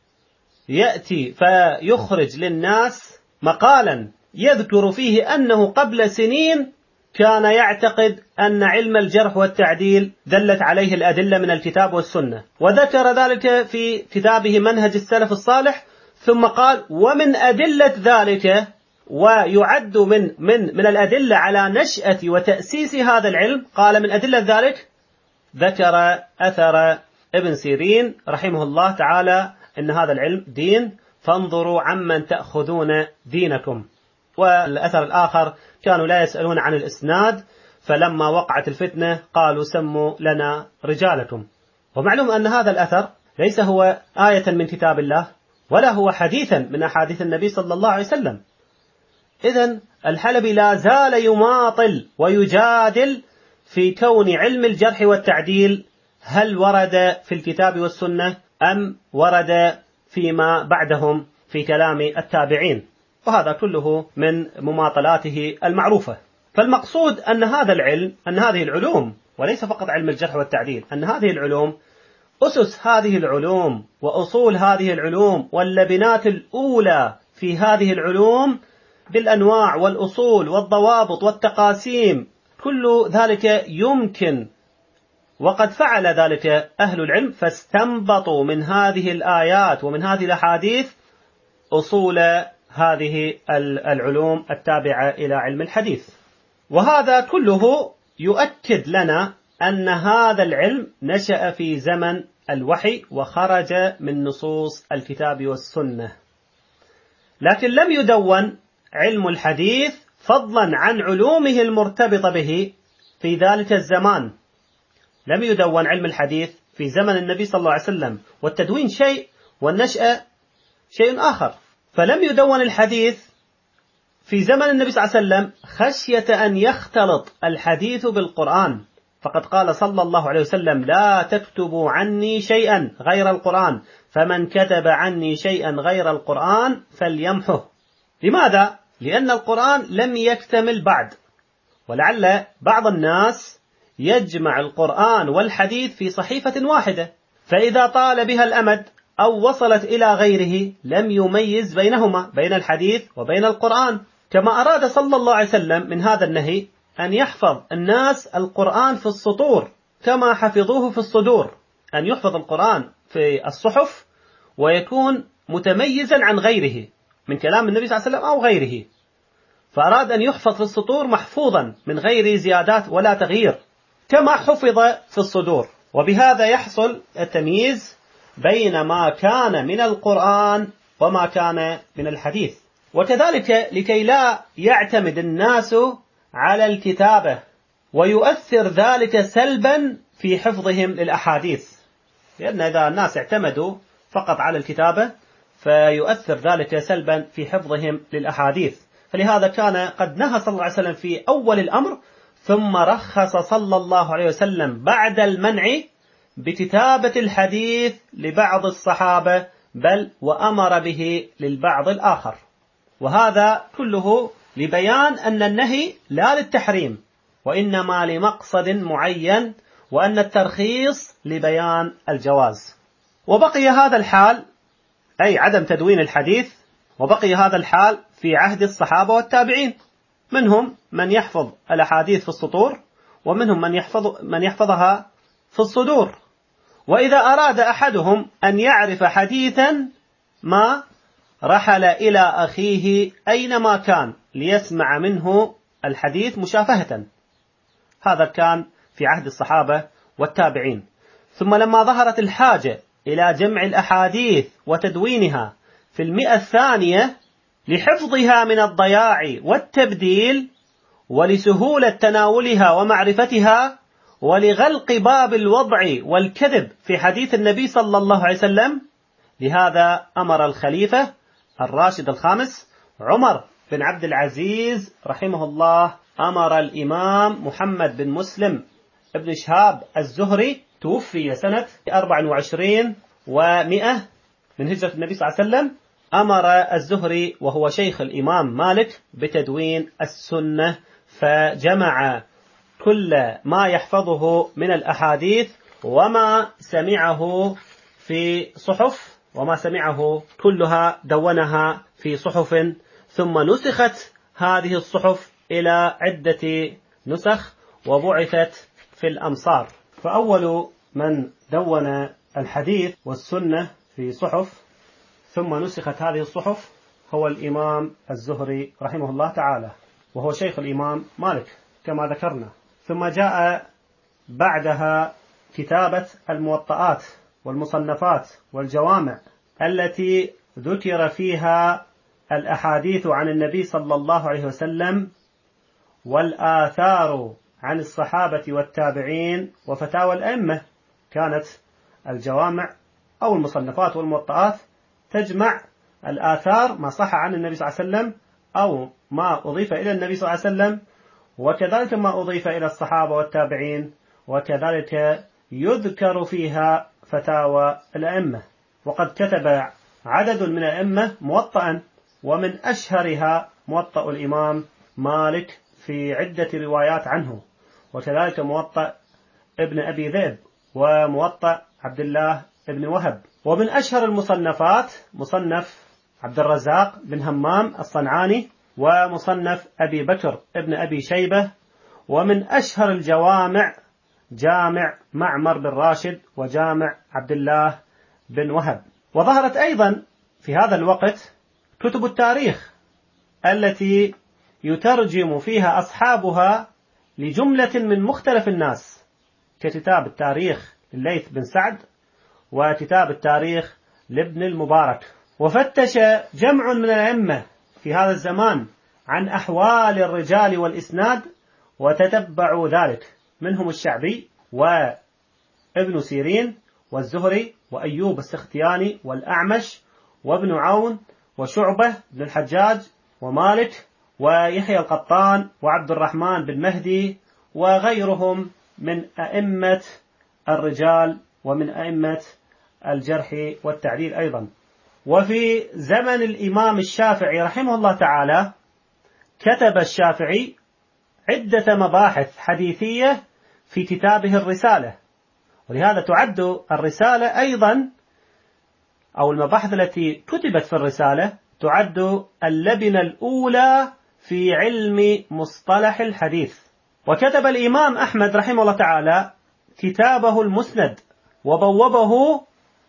يأتي فيخرج للناس مقالا يذكر فيه أنه قبل سنين كان يعتقد أن علم الجرح والتعديل دلت عليه الأدلة من الكتاب والسنة، وذكر ذلك في كتابه منهج السلف الصالح، ثم قال: ومن أدلة ذلك، ويعد من من من الأدلة على نشأة وتأسيس هذا العلم، قال من أدلة ذلك ذكر أثر ابن سيرين رحمه الله تعالى إن هذا العلم دين، فانظروا عمن تأخذون دينكم. والأثر الآخر كانوا لا يسألون عن الإسناد، فلما وقعت الفتنة قالوا: سموا لنا رجالكم. ومعلوم أن هذا الأثر ليس هو آية من كتاب الله ولا هو حديثا من أحاديث النبي صلى الله عليه وسلم. إذن الحلبي لا زال يماطل ويجادل في كون علم الجرح والتعديل هل ورد في الكتاب والسنة أم ورد فيما بعدهم في كلام التابعين، وهذا كله من مماطلاته المعروفة. فالمقصود أن هذا العلم، أن هذه العلوم، وليس فقط علم الجرح والتعديل، أن هذه العلوم، أسس هذه العلوم وأصول هذه العلوم واللبنات الأولى في هذه العلوم بالأنواع والأصول والضوابط والتقاسيم، كل ذلك يمكن، وقد فعل ذلك أهل العلم، فاستنبطوا من هذه الآيات ومن هذه الأحاديث أصول هذه العلوم التابعة إلى علم الحديث. وهذا كله يؤكد لنا أن هذا العلم نشأ في زمن الوحي وخرج من نصوص الكتاب والسنة، لكن لم يدون علم الحديث فضلا عن علومه المرتبطة به في ذلك الزمان. لم يدون علم الحديث في زمن النبي صلى الله عليه وسلم، والتدوين شيء والنشأة شيء آخر. فلم يدون الحديث في زمن النبي صلى الله عليه وسلم خشية أن يختلط الحديث بالقرآن، فقد قال صلى الله عليه وسلم: لا تكتبوا عني شيئا غير القرآن، فمن كتب عني شيئا غير القرآن فليمحه. لماذا؟ لأن القرآن لم يكتمل بعد، ولعل بعض الناس يجمع القرآن والحديث في صحيفة واحدة، فإذا طال بها الأمد أو وصلت إلى غيره لم يميز بينهما، بين الحديث وبين القرآن. كما أراد صلى الله عليه وسلم من هذا النهي أن يحفظ الناس القرآن في السطور كما حفظوه في الصدور، أن يحفظ القرآن في الصحف ويكون متميزا عن غيره من كلام النبي صلى الله عليه وسلم أو غيره، فأراد أن يحفظ في السطور محفوظا من غير زيادات ولا تغيير كما حفظ في الصدور، وبهذا يحصل التمييز بين ما كان من القرآن وما كان من الحديث. وكذلك لكي لا يعتمد الناس على الكتابة ويؤثر ذلك سلبا في حفظهم للأحاديث، لأن إذا الناس اعتمدوا فقط على الكتابة فيؤثر ذلك سلبا في حفظهم للأحاديث. فلهذا كان قد نهى صلى الله عليه وسلم في أول الأمر، ثم رخص صلى الله عليه وسلم بعد المنع بكتابة الحديث لبعض الصحابة، بل وأمر به للبعض الآخر. وهذا كله لبيان أن النهي لا للتحريم وإنما لمقصد معين، وأن الترخيص لبيان الجواز. وبقي هذا الحال، أي عدم تدوين الحديث، وبقي هذا الحال في عهد الصحابة والتابعين، منهم من يحفظ الأحاديث في السطور، ومنهم من يحفظ من يحفظها في الصدور. وإذا أراد أحدهم أن يعرف حديثا ما رحل إلى أخيه أينما كان ليسمع منه الحديث مشافهة. هذا كان في عهد الصحابة والتابعين. ثم لما ظهرت الحاجة إلى جمع الأحاديث وتدوينها في المئة الثانية لحفظها من الضياع والتبديل، ولسهولة تناولها ومعرفتها، ولغلق باب الوضع والكذب في حديث النبي صلى الله عليه وسلم، لهذا أمر الخليفة الراشد الخامس عمر بن عبد العزيز رحمه الله، أمر الإمام محمد بن مسلم ابن شهاب الزهري، توفي سنة أربع وعشرين ومئة من هجرة النبي صلى الله عليه وسلم، أمر الزهري وهو شيخ الإمام مالك بتدوين السنة، فجمع كل ما يحفظه من الأحاديث وما سمعه في صحف، وما سمعه كلها دونها في صحف، ثم نسخت هذه الصحف إلى عدة نسخ وبعثت في الأمصار. فأول من دون الحديث والسنة في صحف ثم نسخت هذه الصحف هو الإمام الزهري رحمه الله تعالى، وهو شيخ الإمام مالك كما ذكرنا. ثم جاء بعدها كتابة الموطئات والمصنفات والجوامع التي ذكر فيها الأحاديث عن النبي صلى الله عليه وسلم والآثار عن الصحابة والتابعين وفتاوى الأئمة. كانت الجوامع أو المصنفات والموطئات تجمع الآثار ما صح عن النبي صلى الله عليه وسلم أو ما أضيف إلى النبي صلى الله عليه وسلم، وكذلك ما أضيف إلى الصحابة والتابعين، وكذلك يذكر فيها فتاوى الأئمة. وقد كتب عدد من الأئمة موطئا، ومن أشهرها موطأ الإمام مالك في عدة روايات عنه، وكذلك موطأ ابن أبي ذئب، وموطأ عبد الله ابن وهب. ومن أشهر المصنفات مصنف عبد الرزاق بن همام الصنعاني، ومصنف أبي بكر ابن أبي شيبة. ومن أشهر الجوامع جامع معمر بن راشد وجامع عبد الله بن وهب. وظهرت أيضا في هذا الوقت كتب التاريخ التي يترجم فيها أصحابها لجملة من مختلف الناس، ككتاب التاريخ لليث بن سعد وكتاب التاريخ لابن المبارك. وفتش جمع من الأئمة في هذا الزمان عن أحوال الرجال والإسناد وتتبعوا ذلك، منهم الشعبي وابن سيرين والزهري وأيوب السختياني والأعمش وابن عون وشعبة بن الحجاج ومالك ويحيى القطان وعبد الرحمن بن مهدي وغيرهم من أئمة الرجال ومن أئمة الجرح والتعديل أيضا. وفي زمن الإمام الشافعي رحمه الله تعالى كتب الشافعي عدة مباحث حديثية في كتابه الرسالة، ولهذا تعد الرسالة أيضا أو المباحث التي كتبت في الرسالة تعد اللبنة الأولى في علم مصطلح الحديث. وكتب الإمام أحمد رحمه الله تعالى كتابه المسند وبوبه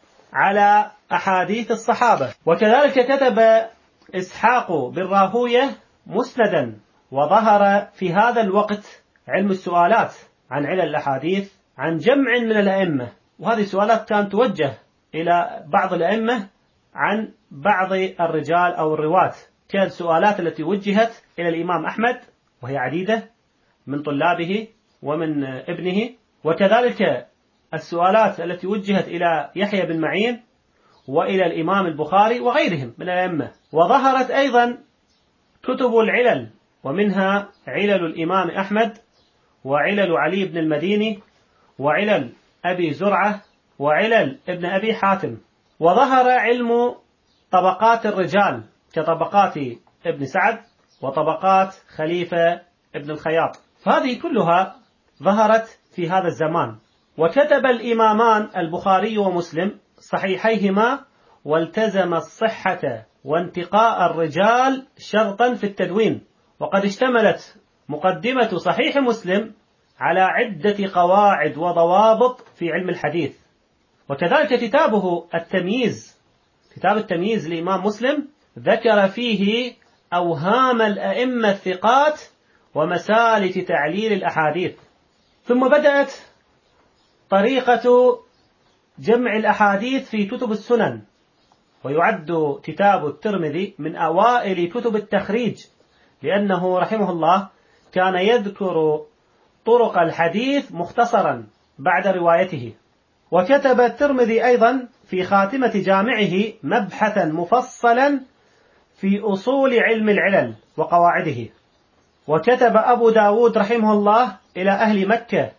على أحاديث الصحابة. وكذلك كتب إسحاق بن راهوية مسندا، وظهر في هذا الوقت علم السؤالات عن علل الأحاديث عن جمع من الأئمة، وهذه السؤالات كانت توجه إلى بعض الأئمة عن بعض الرجال أو الرواة، كالسؤالات التي وجهت إلى الإمام أحمد وهي عديدة من طلابه ومن ابنه، وكذلك السؤالات التي وجهت إلى يحيى بن معين وإلى الإمام البخاري وغيرهم من الأئمة. وظهرت أيضا كتب العلل، ومنها علل الإمام أحمد وعلل علي بن المديني وعلل أبي زرعة وعلل ابن أبي حاتم. وظهر علم طبقات الرجال كطبقات ابن سعد وطبقات خليفة ابن الخياط، فهذه كلها ظهرت في هذا الزمان. وكتب الإمامان البخاري ومسلم صحيحيهما والتزم الصحة وانتقاء الرجال شرطا في التدوين، وقد اشتملت مقدمة صحيح مسلم على عدة قواعد وضوابط في علم الحديث. وكذلك كتابه التمييز، كتاب التمييز لإمام مسلم ذكر فيه أوهام الأئمة الثقات ومسالك تعليل الأحاديث. ثم بدأت طريقة جمع الأحاديث في كتب السنن، ويعد كتاب الترمذي من أوائل كتب التخريج، لأنه رحمه الله كان يذكر طرق الحديث مختصرا بعد روايته. وكتب الترمذي أيضا في خاتمة جامعه مبحثا مفصلا في أصول علم العلل وقواعده. وكتب أبو داود رحمه الله إلى أهل مكة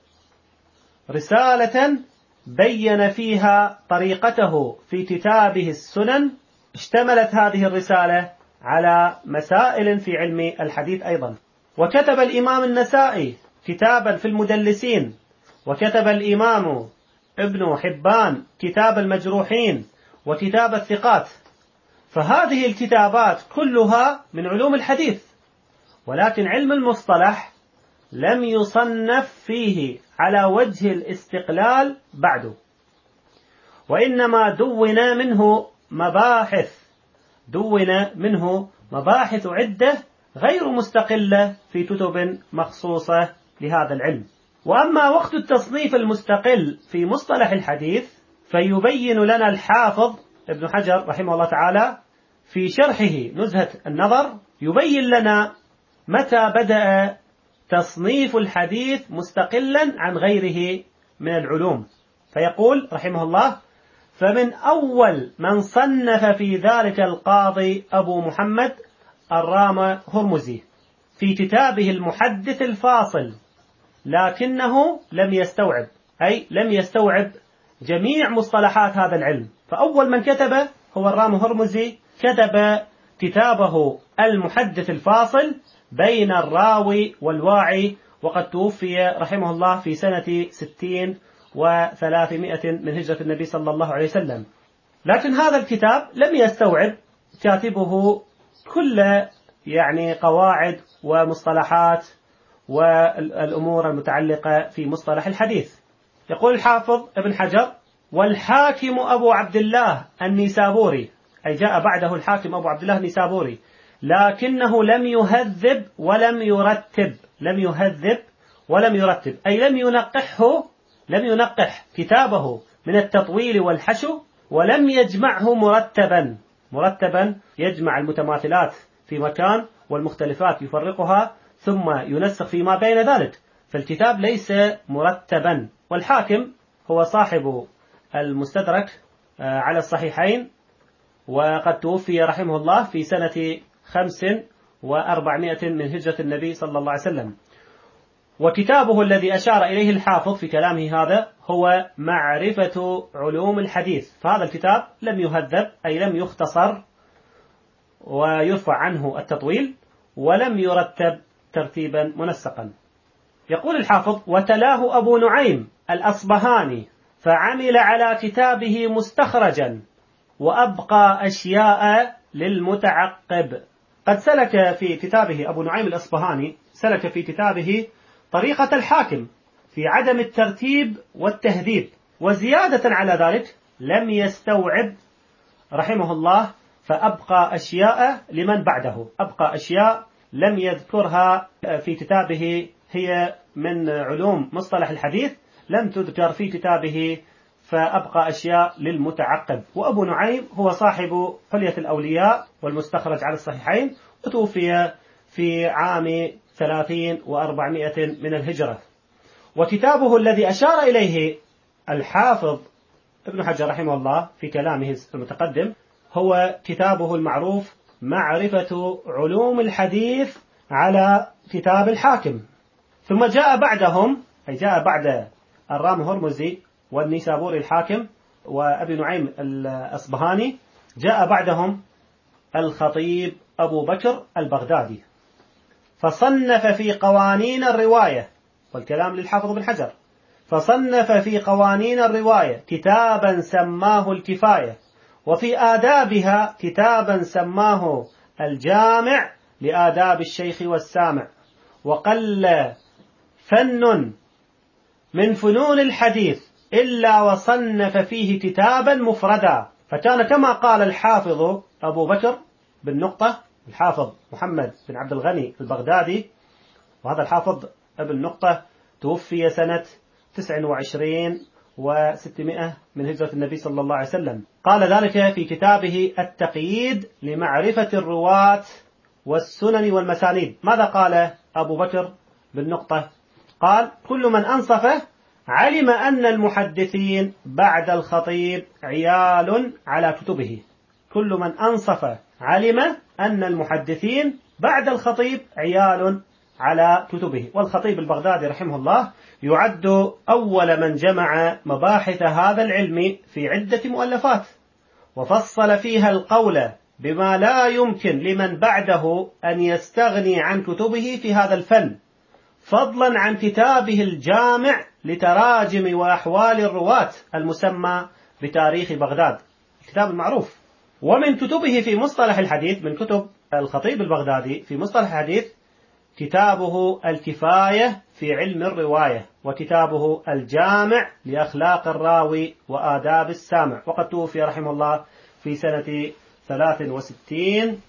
رسالة بين فيها طريقته في كتابه السنن، اشتملت هذه الرسالة على مسائل في علم الحديث أيضا. وكتب الإمام النسائي كتابا في المدلسين، وكتب الإمام ابن حبان كتاب المجروحين وكتاب الثقات. فهذه الكتابات كلها من علوم الحديث، ولكن علم المصطلح لم يصنف فيه على وجه الاستقلال بعد، وإنما دون منه مباحث دون منه مباحث عدة غير مستقلة في كتب مخصوصة لهذا العلم. وأما وقت التصنيف المستقل في مصطلح الحديث فيبين لنا الحافظ ابن حجر رحمه الله تعالى في شرحه نزهة النظر، يبين لنا متى بدأ تصنيف الحديث مستقلا عن غيره من العلوم. فيقول رحمه الله: فمن أول من صنف في ذلك القاضي أبو محمد الرام هرمزي في كتابه المحدث الفاصل، لكنه لم يستوعب أي لم يستوعب جميع مصطلحات هذا العلم. فأول من كتب هو الرام هرمزي، كتب كتابه المحدث الفاصل بين الراوي والواعي، وقد توفي رحمه الله في سنة ستين وثلاثمائة من هجرة النبي صلى الله عليه وسلم. لكن هذا الكتاب لم يستوعب كاتبه كل يعني قواعد ومصطلحات والأمور المتعلقة في مصطلح الحديث. يقول الحافظ ابن حجر: والحاكم أبو عبد الله النيسابوري أي جاء بعده الحاكم أبو عبد الله النيسابوري، لكنه لم يهذب ولم يرتب. لم يهذب ولم يرتب أي لم ينقحه، لم ينقح كتابه من التطويل والحشو، ولم يجمعه مرتبا. مرتبا يجمع المتماثلات في مكان والمختلفات يفرقها ثم ينسق فيما بين ذلك، فالكتاب ليس مرتبا. والحاكم هو صاحب المستدرك على الصحيحين، وقد توفي رحمه الله في سنة خمس وأربعمائة من هجرة النبي صلى الله عليه وسلم. وكتابه الذي أشار إليه الحافظ في كلامه هذا هو معرفة علوم الحديث، فهذا الكتاب لم يهذب أي لم يختصر ويرفع عنه التطويل، ولم يرتب ترتيبا منسقا. يقول الحافظ: وتلاه أبو نعيم الأصبهاني فعمل على كتابه مستخرجا وأبقى أشياء للمتعقب. قد سلك في كتابه أبو نعيم الأصبهاني سلك في كتابه طريقة الحاكم في عدم الترتيب والتهذيب، وزيادة على ذلك لم يستوعب رحمه الله، فأبقى أشياء لمن بعده. أبقى أشياء لم يذكرها في كتابه، هي من علوم مصطلح الحديث لم تذكر في كتابه، فأبقى أشياء للمتعقب. وأبو نعيم هو صاحب حلية الأولياء والمستخرج على الصحيحين، وتوفي في عام ثلاثين وأربعمائة من الهجرة. وكتابه الذي أشار إليه الحافظ ابن حجر رحمه الله في كلامه المتقدم هو كتابه المعروف معرفة علوم الحديث على كتاب الحاكم. ثم جاء بعدهم، أي جاء بعد الرام هرمزي والنيسابوري الحاكم وأبي نعيم الأصبهاني، جاء بعدهم الخطيب أبو بكر البغدادي، فصنف في قوانين الرواية، والكلام للحافظ بن حجر، فصنف في قوانين الرواية كتابا سماه الكفاية، وفي آدابها كتابا سماه الجامع لآداب الشيخ والسامع. وقل فن من فنون الحديث إلا وصنف فيه كتابا مفردا، فكان كما قال الحافظ أبو بكر بالنقطة، الحافظ محمد بن عبد الغني البغدادي، وهذا الحافظ ابن نقطة توفي سنة تسع وعشرين وستمائة من هجرة النبي صلى الله عليه وسلم. قال ذلك في كتابه التقييد لمعرفة الرواة والسنن والمسانيد. ماذا قال أبو بكر بالنقطة؟ قال: كل من أنصفه علم أن المحدثين بعد الخطيب عيال على كتبه. كل من أنصف علم أن المحدثين بعد الخطيب عيال على كتبه. والخطيب البغدادي رحمه الله يعد أول من جمع مباحث هذا العلم في عدة مؤلفات، وفصل فيها القول بما لا يمكن لمن بعده أن يستغني عن كتبه في هذا الفن، فضلا عن كتابه الجامع لتراجم وأحوال الرواة المسمى بتاريخ بغداد، الكتاب المعروف. ومن كتبه في مصطلح الحديث، من كتب الخطيب البغدادي في مصطلح الحديث، كتابه الكفاية في علم الرواية، وكتابه الجامع لأخلاق الراوي وآداب السامع، وقد توفي رحمه الله في سنة ثلاث وستين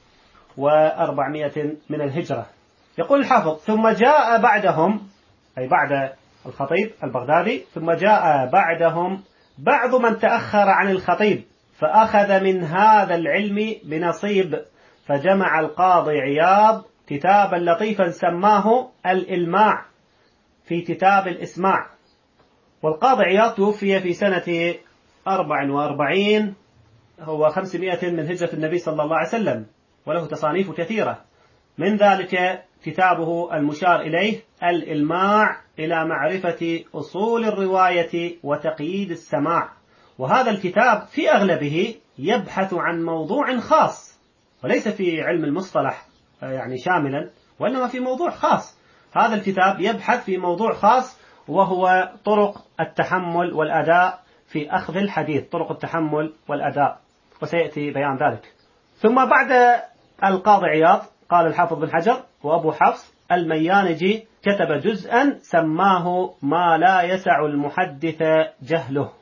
وأربعمائة من الهجرة. يقول الحافظ: ثم جاء بعدهم، أي بعد الخطيب البغدادي، ثم جاء بعدهم بعض من تأخر عن الخطيب فأخذ من هذا العلم بنصيب، فجمع القاضي عياض كتابا لطيفا سماه الإلماع في كتاب الإسماع. والقاضي عياض توفي في سنة أربع وأربعين هو خمسمائة من هجرة النبي صلى الله عليه وسلم، وله تصانيف كثيرة، من ذلك كتابه المشار إليه الإلماع إلى معرفة أصول الرواية وتقييد السماع. وهذا الكتاب في أغلبه يبحث عن موضوع خاص، وليس في علم المصطلح يعني شاملا، وإنما في موضوع خاص. هذا الكتاب يبحث في موضوع خاص، وهو طرق التحمل والأداء في أخذ الحديث، طرق التحمل والأداء، وسيأتي بيان ذلك. ثم بعد القاضي عياض قال الحافظ بن حجر وأبو حفص الميانجي كتب جزءا سماه ما لا يسع المحدث جهله،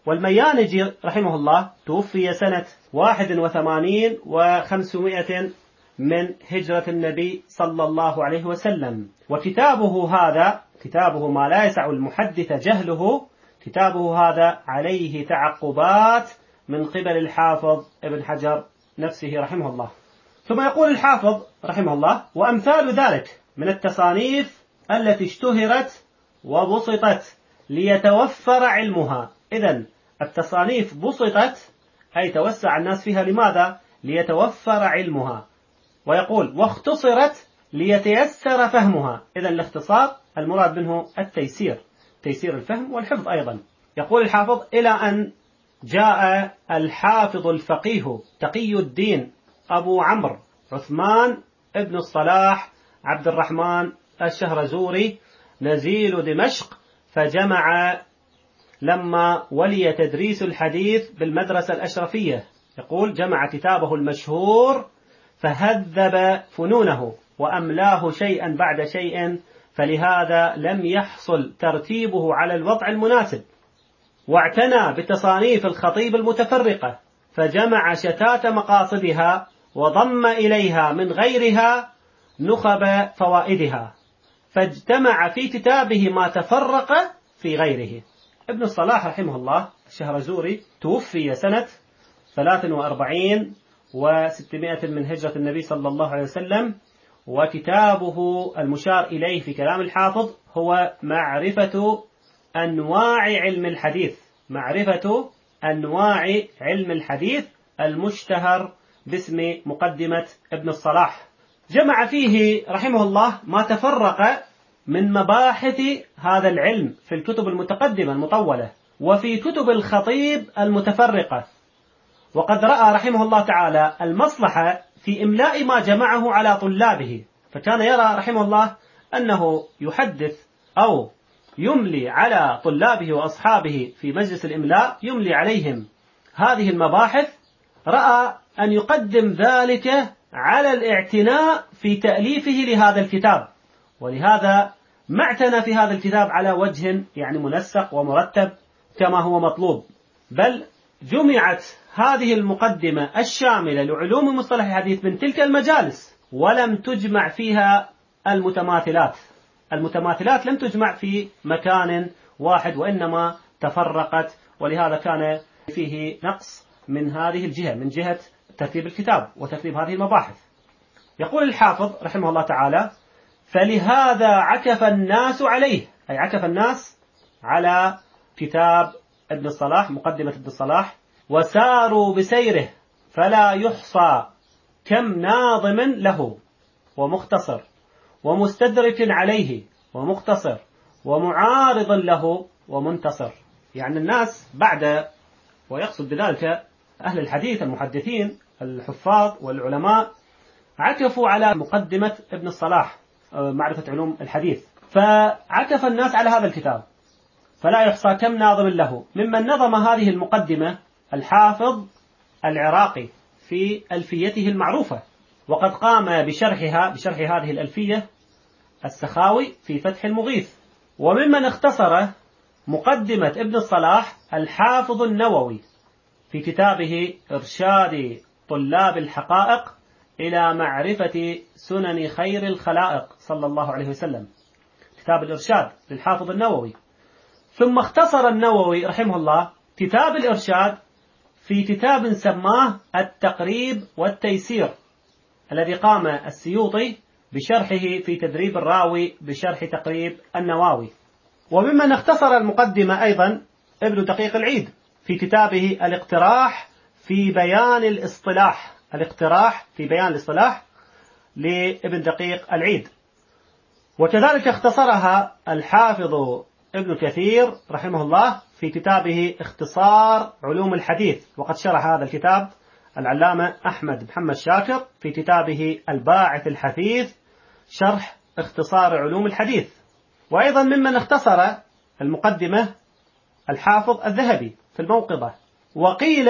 والميانجي رحمه الله توفي سنة واحد وثمانين وخمسمائة من هجرة النبي صلى الله عليه وسلم. وكتابه هذا، كتابه ما لا يسع المحدث جهله، كتابه هذا عليه تعقبات من قبل الحافظ ابن حجر نفسه رحمه الله. ثم يقول الحافظ رحمه الله: وأمثال ذلك من التصانيف التي اشتهرت وبسطت ليتوفر علمها. إذن التصانيف بسطت أي توسع الناس فيها، لماذا؟ ليتوفر علمها. ويقول: واختصرت ليتيسر فهمها. إذن الاختصار المراد منه التيسير، تيسير الفهم والحفظ أيضا. يقول الحافظ: إلى أن جاء الحافظ الفقيه تقي الدين أبو عمرو عثمان ابن الصلاح عبد الرحمن الشهرزوري نزيل دمشق، فجمع لما ولي تدريس الحديث بالمدرسة الأشرفية. يقول: جمع كتابه المشهور فهذب فنونه وأملاه شيئا بعد شيء، فلهذا لم يحصل ترتيبه على الوضع المناسب. واعتنى بتصانيف الخطيب المتفرقة، فجمع شتات مقاصدها وضم إليها من غيرها نخب فوائدها، فاجتمع في كتابه ما تفرق في غيره. ابن الصلاح رحمه الله الشهرزوري توفي سنة ثلاث وأربعين وستمائة من هجرة النبي صلى الله عليه وسلم. وكتابه المشار إليه في كلام الحافظ هو معرفة أنواع علم الحديث، معرفة أنواع علم الحديث المشتهر باسم مقدمة ابن الصلاح. جمع فيه رحمه الله ما تفرق من مباحث هذا العلم في الكتب المتقدمة المطولة وفي كتب الخطيب المتفرقة. وقد رأى رحمه الله تعالى المصلحة في إملاء ما جمعه على طلابه، فكان يرى رحمه الله أنه يحدث أو يملي على طلابه وأصحابه في مجلس الإملاء، يملي عليهم هذه المباحث. رأى أن يقدم ذلك على الاعتناء في تأليفه لهذا الكتاب، ولهذا ما اعتنى في هذا الكتاب على وجه يعني منسق ومرتب كما هو مطلوب، بل جمعت هذه المقدمة الشاملة لعلوم مصطلح الحديث من تلك المجالس، ولم تجمع فيها المتماثلات. المتماثلات لم تجمع في مكان واحد، وإنما تفرقت، ولهذا كان فيه نقص من هذه الجهة، من جهة ترتيب الكتاب وترتيب هذه المباحث. يقول الحافظ رحمه الله تعالى: فلهذا عكف الناس عليه، أي عكف الناس على كتاب ابن الصلاح، مقدمة ابن الصلاح، وساروا بسيره فلا يحصى كم ناظم له ومختصر ومستدرك عليه ومختصر ومعارض له ومنتصر. يعني الناس بعد، ويقصد بذلك أهل الحديث المحدثين الحفاظ والعلماء، عكفوا على مقدمة ابن الصلاح معرفة علوم الحديث، فعكف الناس على هذا الكتاب فلا يحصى كم ناظم له. ممن نظم هذه المقدمة الحافظ العراقي في ألفيته المعروفة، وقد قام بشرحها بشرح هذه الألفية السخاوي في فتح المغيث. وممن اختصر مقدمة ابن الصلاح الحافظ النووي في كتابه إرشاد طلاب الحقائق إلى معرفة سنن خير الخلائق صلى الله عليه وسلم، كتاب الإرشاد للحافظ النووي. ثم اختصر النووي رحمه الله كتاب الإرشاد في كتاب سماه التقريب والتيسير، الذي قام السيوطي بشرحه في تدريب الراوي بشرح تقريب النواوي. وممن اختصر المقدمة أيضا ابن دقيق العيد في كتابه الاقتراح في بيان الاصطلاح، الاقتراح في بيان الاصطلاح لابن دقيق العيد. وكذلك اختصرها الحافظ ابن كثير رحمه الله في كتابه اختصار علوم الحديث، وقد شرح هذا الكتاب العلامة أحمد محمد شاكر في كتابه الباعث الحثيث شرح اختصار علوم الحديث. وأيضا ممن اختصر المقدمة الحافظ الذهبي في الموقظة، وقيل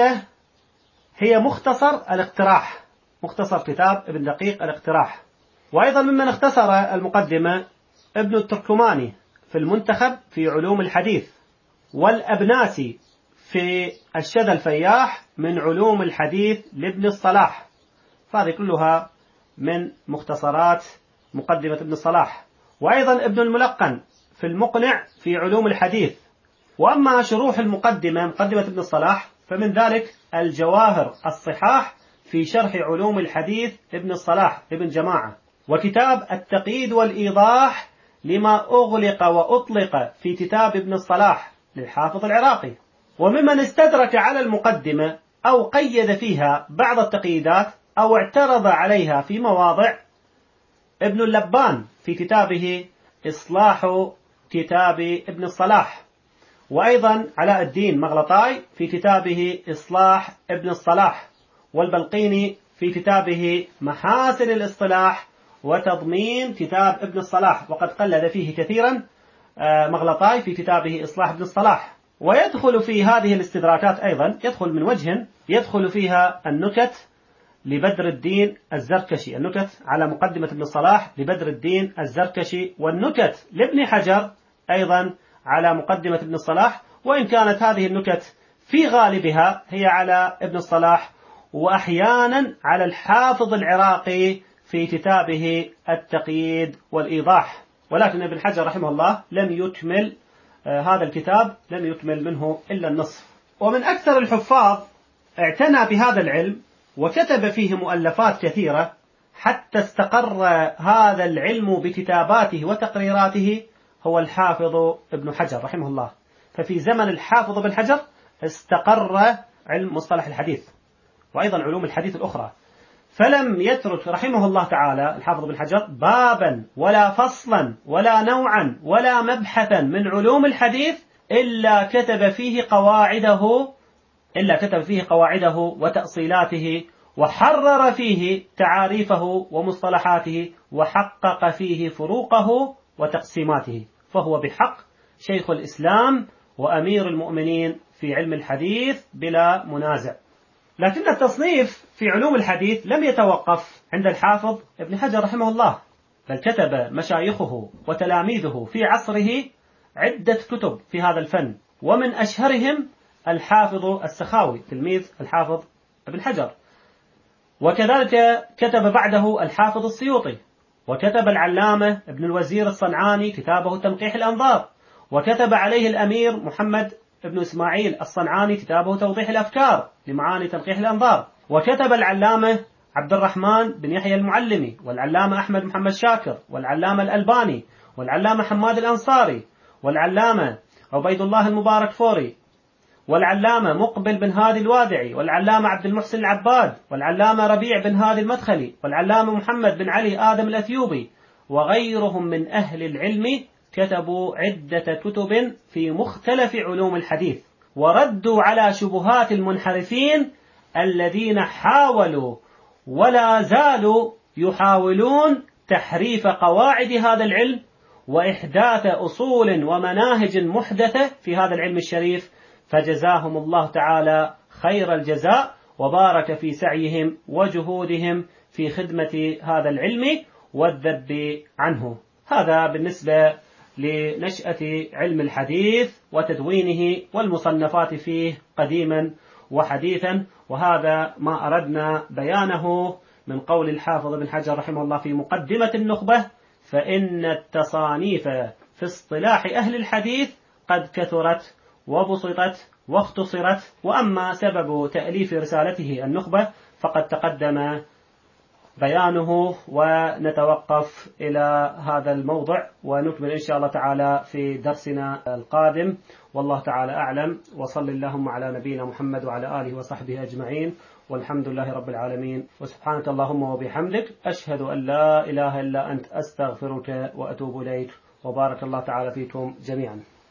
هي مختصر الاقتراح، مختصر كتاب ابن دقيق الاقتراح. وأيضا ممن اختصر المقدمة ابن التركماني في المنتخب في علوم الحديث، والأبناسي في الشذا الفياح من علوم الحديث لابن الصلاح، فهذه كلها من مختصرات مقدمة ابن الصلاح. وأيضا ابن الملقن في المقنع في علوم الحديث. وأما شروح المقدمة مقدمة ابن الصلاح فمن ذلك الجواهر الصحاح في شرح علوم الحديث ابن الصلاح ابن جماعة، وكتاب التقييد والإيضاح لما أغلق وأطلق في كتاب ابن الصلاح للحافظ العراقي. وممن استدرك على المقدمة أو قيد فيها بعض التقييدات أو اعترض عليها في مواضع ابن اللبان في كتابه إصلاح كتاب ابن الصلاح، وأيضا علاء الدين مغلطاي في كتابه إصلاح ابن الصلاح، والبلقيني في كتابه محاسن الاصطلاح وتضمين كتاب ابن الصلاح، وقد قلد فيه كثيرا مغلطاي في كتابه إصلاح ابن الصلاح. ويدخل في هذه الاستدراكات أيضا يدخل من وجه يدخل فيها النكت لبدر الدين الزركشي، النكت على مقدمة ابن الصلاح لبدر الدين الزركشي، والنكت لابن حجر أيضا على مقدمة ابن الصلاح، وإن كانت هذه النكت في غالبها هي على ابن الصلاح وأحيانا على الحافظ العراقي في كتابه التقييد والإيضاح، ولكن ابن حجر رحمه الله لم يكمل آه هذا الكتاب، لم يكمل منه إلا النصف. ومن أكثر الحفاظ اعتنى بهذا العلم وكتب فيه مؤلفات كثيرة حتى استقر هذا العلم بكتاباته وتقريراته هو الحافظ ابن حجر رحمه الله. ففي زمن الحافظ ابن حجر استقر علم مصطلح الحديث وأيضا علوم الحديث الأخرى، فلم يترك رحمه الله تعالى الحافظ ابن حجر بابا ولا فصلا ولا نوعا ولا مبحثا من علوم الحديث إلا كتب فيه قواعده إلا كتب فيه قواعده وتأصيلاته، وحرر فيه تعاريفه ومصطلحاته، وحقق فيه فروقه وتقسيماته، فهو بحق شيخ الإسلام وأمير المؤمنين في علم الحديث بلا منازع. لكن التصنيف في علوم الحديث لم يتوقف عند الحافظ ابن حجر رحمه الله، بل كتب مشايخه وتلاميذه في عصره عدة كتب في هذا الفن، ومن أشهرهم الحافظ السخاوي تلميذ الحافظ ابن حجر، وكذلك كتب بعده الحافظ السيوطي، وكتب العلامة ابن الوزير الصنعاني كتابه تنقيح الأنظار، وكتب عليه الأمير محمد ابن إسماعيل الصنعاني كتابه توضيح الأفكار لمعاني تنقيح الأنظار، وكتب العلامة عبد الرحمن بن يحيى المعلمي، والعلامة أحمد محمد شاكر، والعلامة الألباني، والعلامة حماد الأنصاري، والعلامة عبيد الله المبارك فوري، والعلامة مقبل بن هادي الوادعي، والعلامة عبد المحسن العباد، والعلامة ربيع بن هادي المدخلي، والعلامة محمد بن علي آدم الأثيوبي، وغيرهم من أهل العلم كتبوا عدة كتب في مختلف علوم الحديث، وردوا على شبهات المنحرفين الذين حاولوا ولا زالوا يحاولون تحريف قواعد هذا العلم وإحداث أصول ومناهج محدثة في هذا العلم الشريف، فجزاهم الله تعالى خير الجزاء وبارك في سعيهم وجهودهم في خدمة هذا العلم والذب عنه. هذا بالنسبة لنشأة علم الحديث وتدوينه والمصنفات فيه قديما وحديثا، وهذا ما أردنا بيانه من قول الحافظ ابن حجر رحمه الله في مقدمة النخبة: فإن التصانيف في اصطلاح أهل الحديث قد كثرت وبسطت واختصرت، وأما سبب تأليف رسالته النخبة فقد تقدم بيانه، ونتوقف إلى هذا الموضع ونكمل إن شاء الله تعالى في درسنا القادم، والله تعالى أعلم، وصل اللهم على نبينا محمد وعلى آله وصحبه أجمعين، والحمد لله رب العالمين، وسبحانك اللهم وبحمدك أشهد أن لا إله إلا أنت أستغفرك وأتوب إليك، وبارك الله تعالى فيكم جميعا.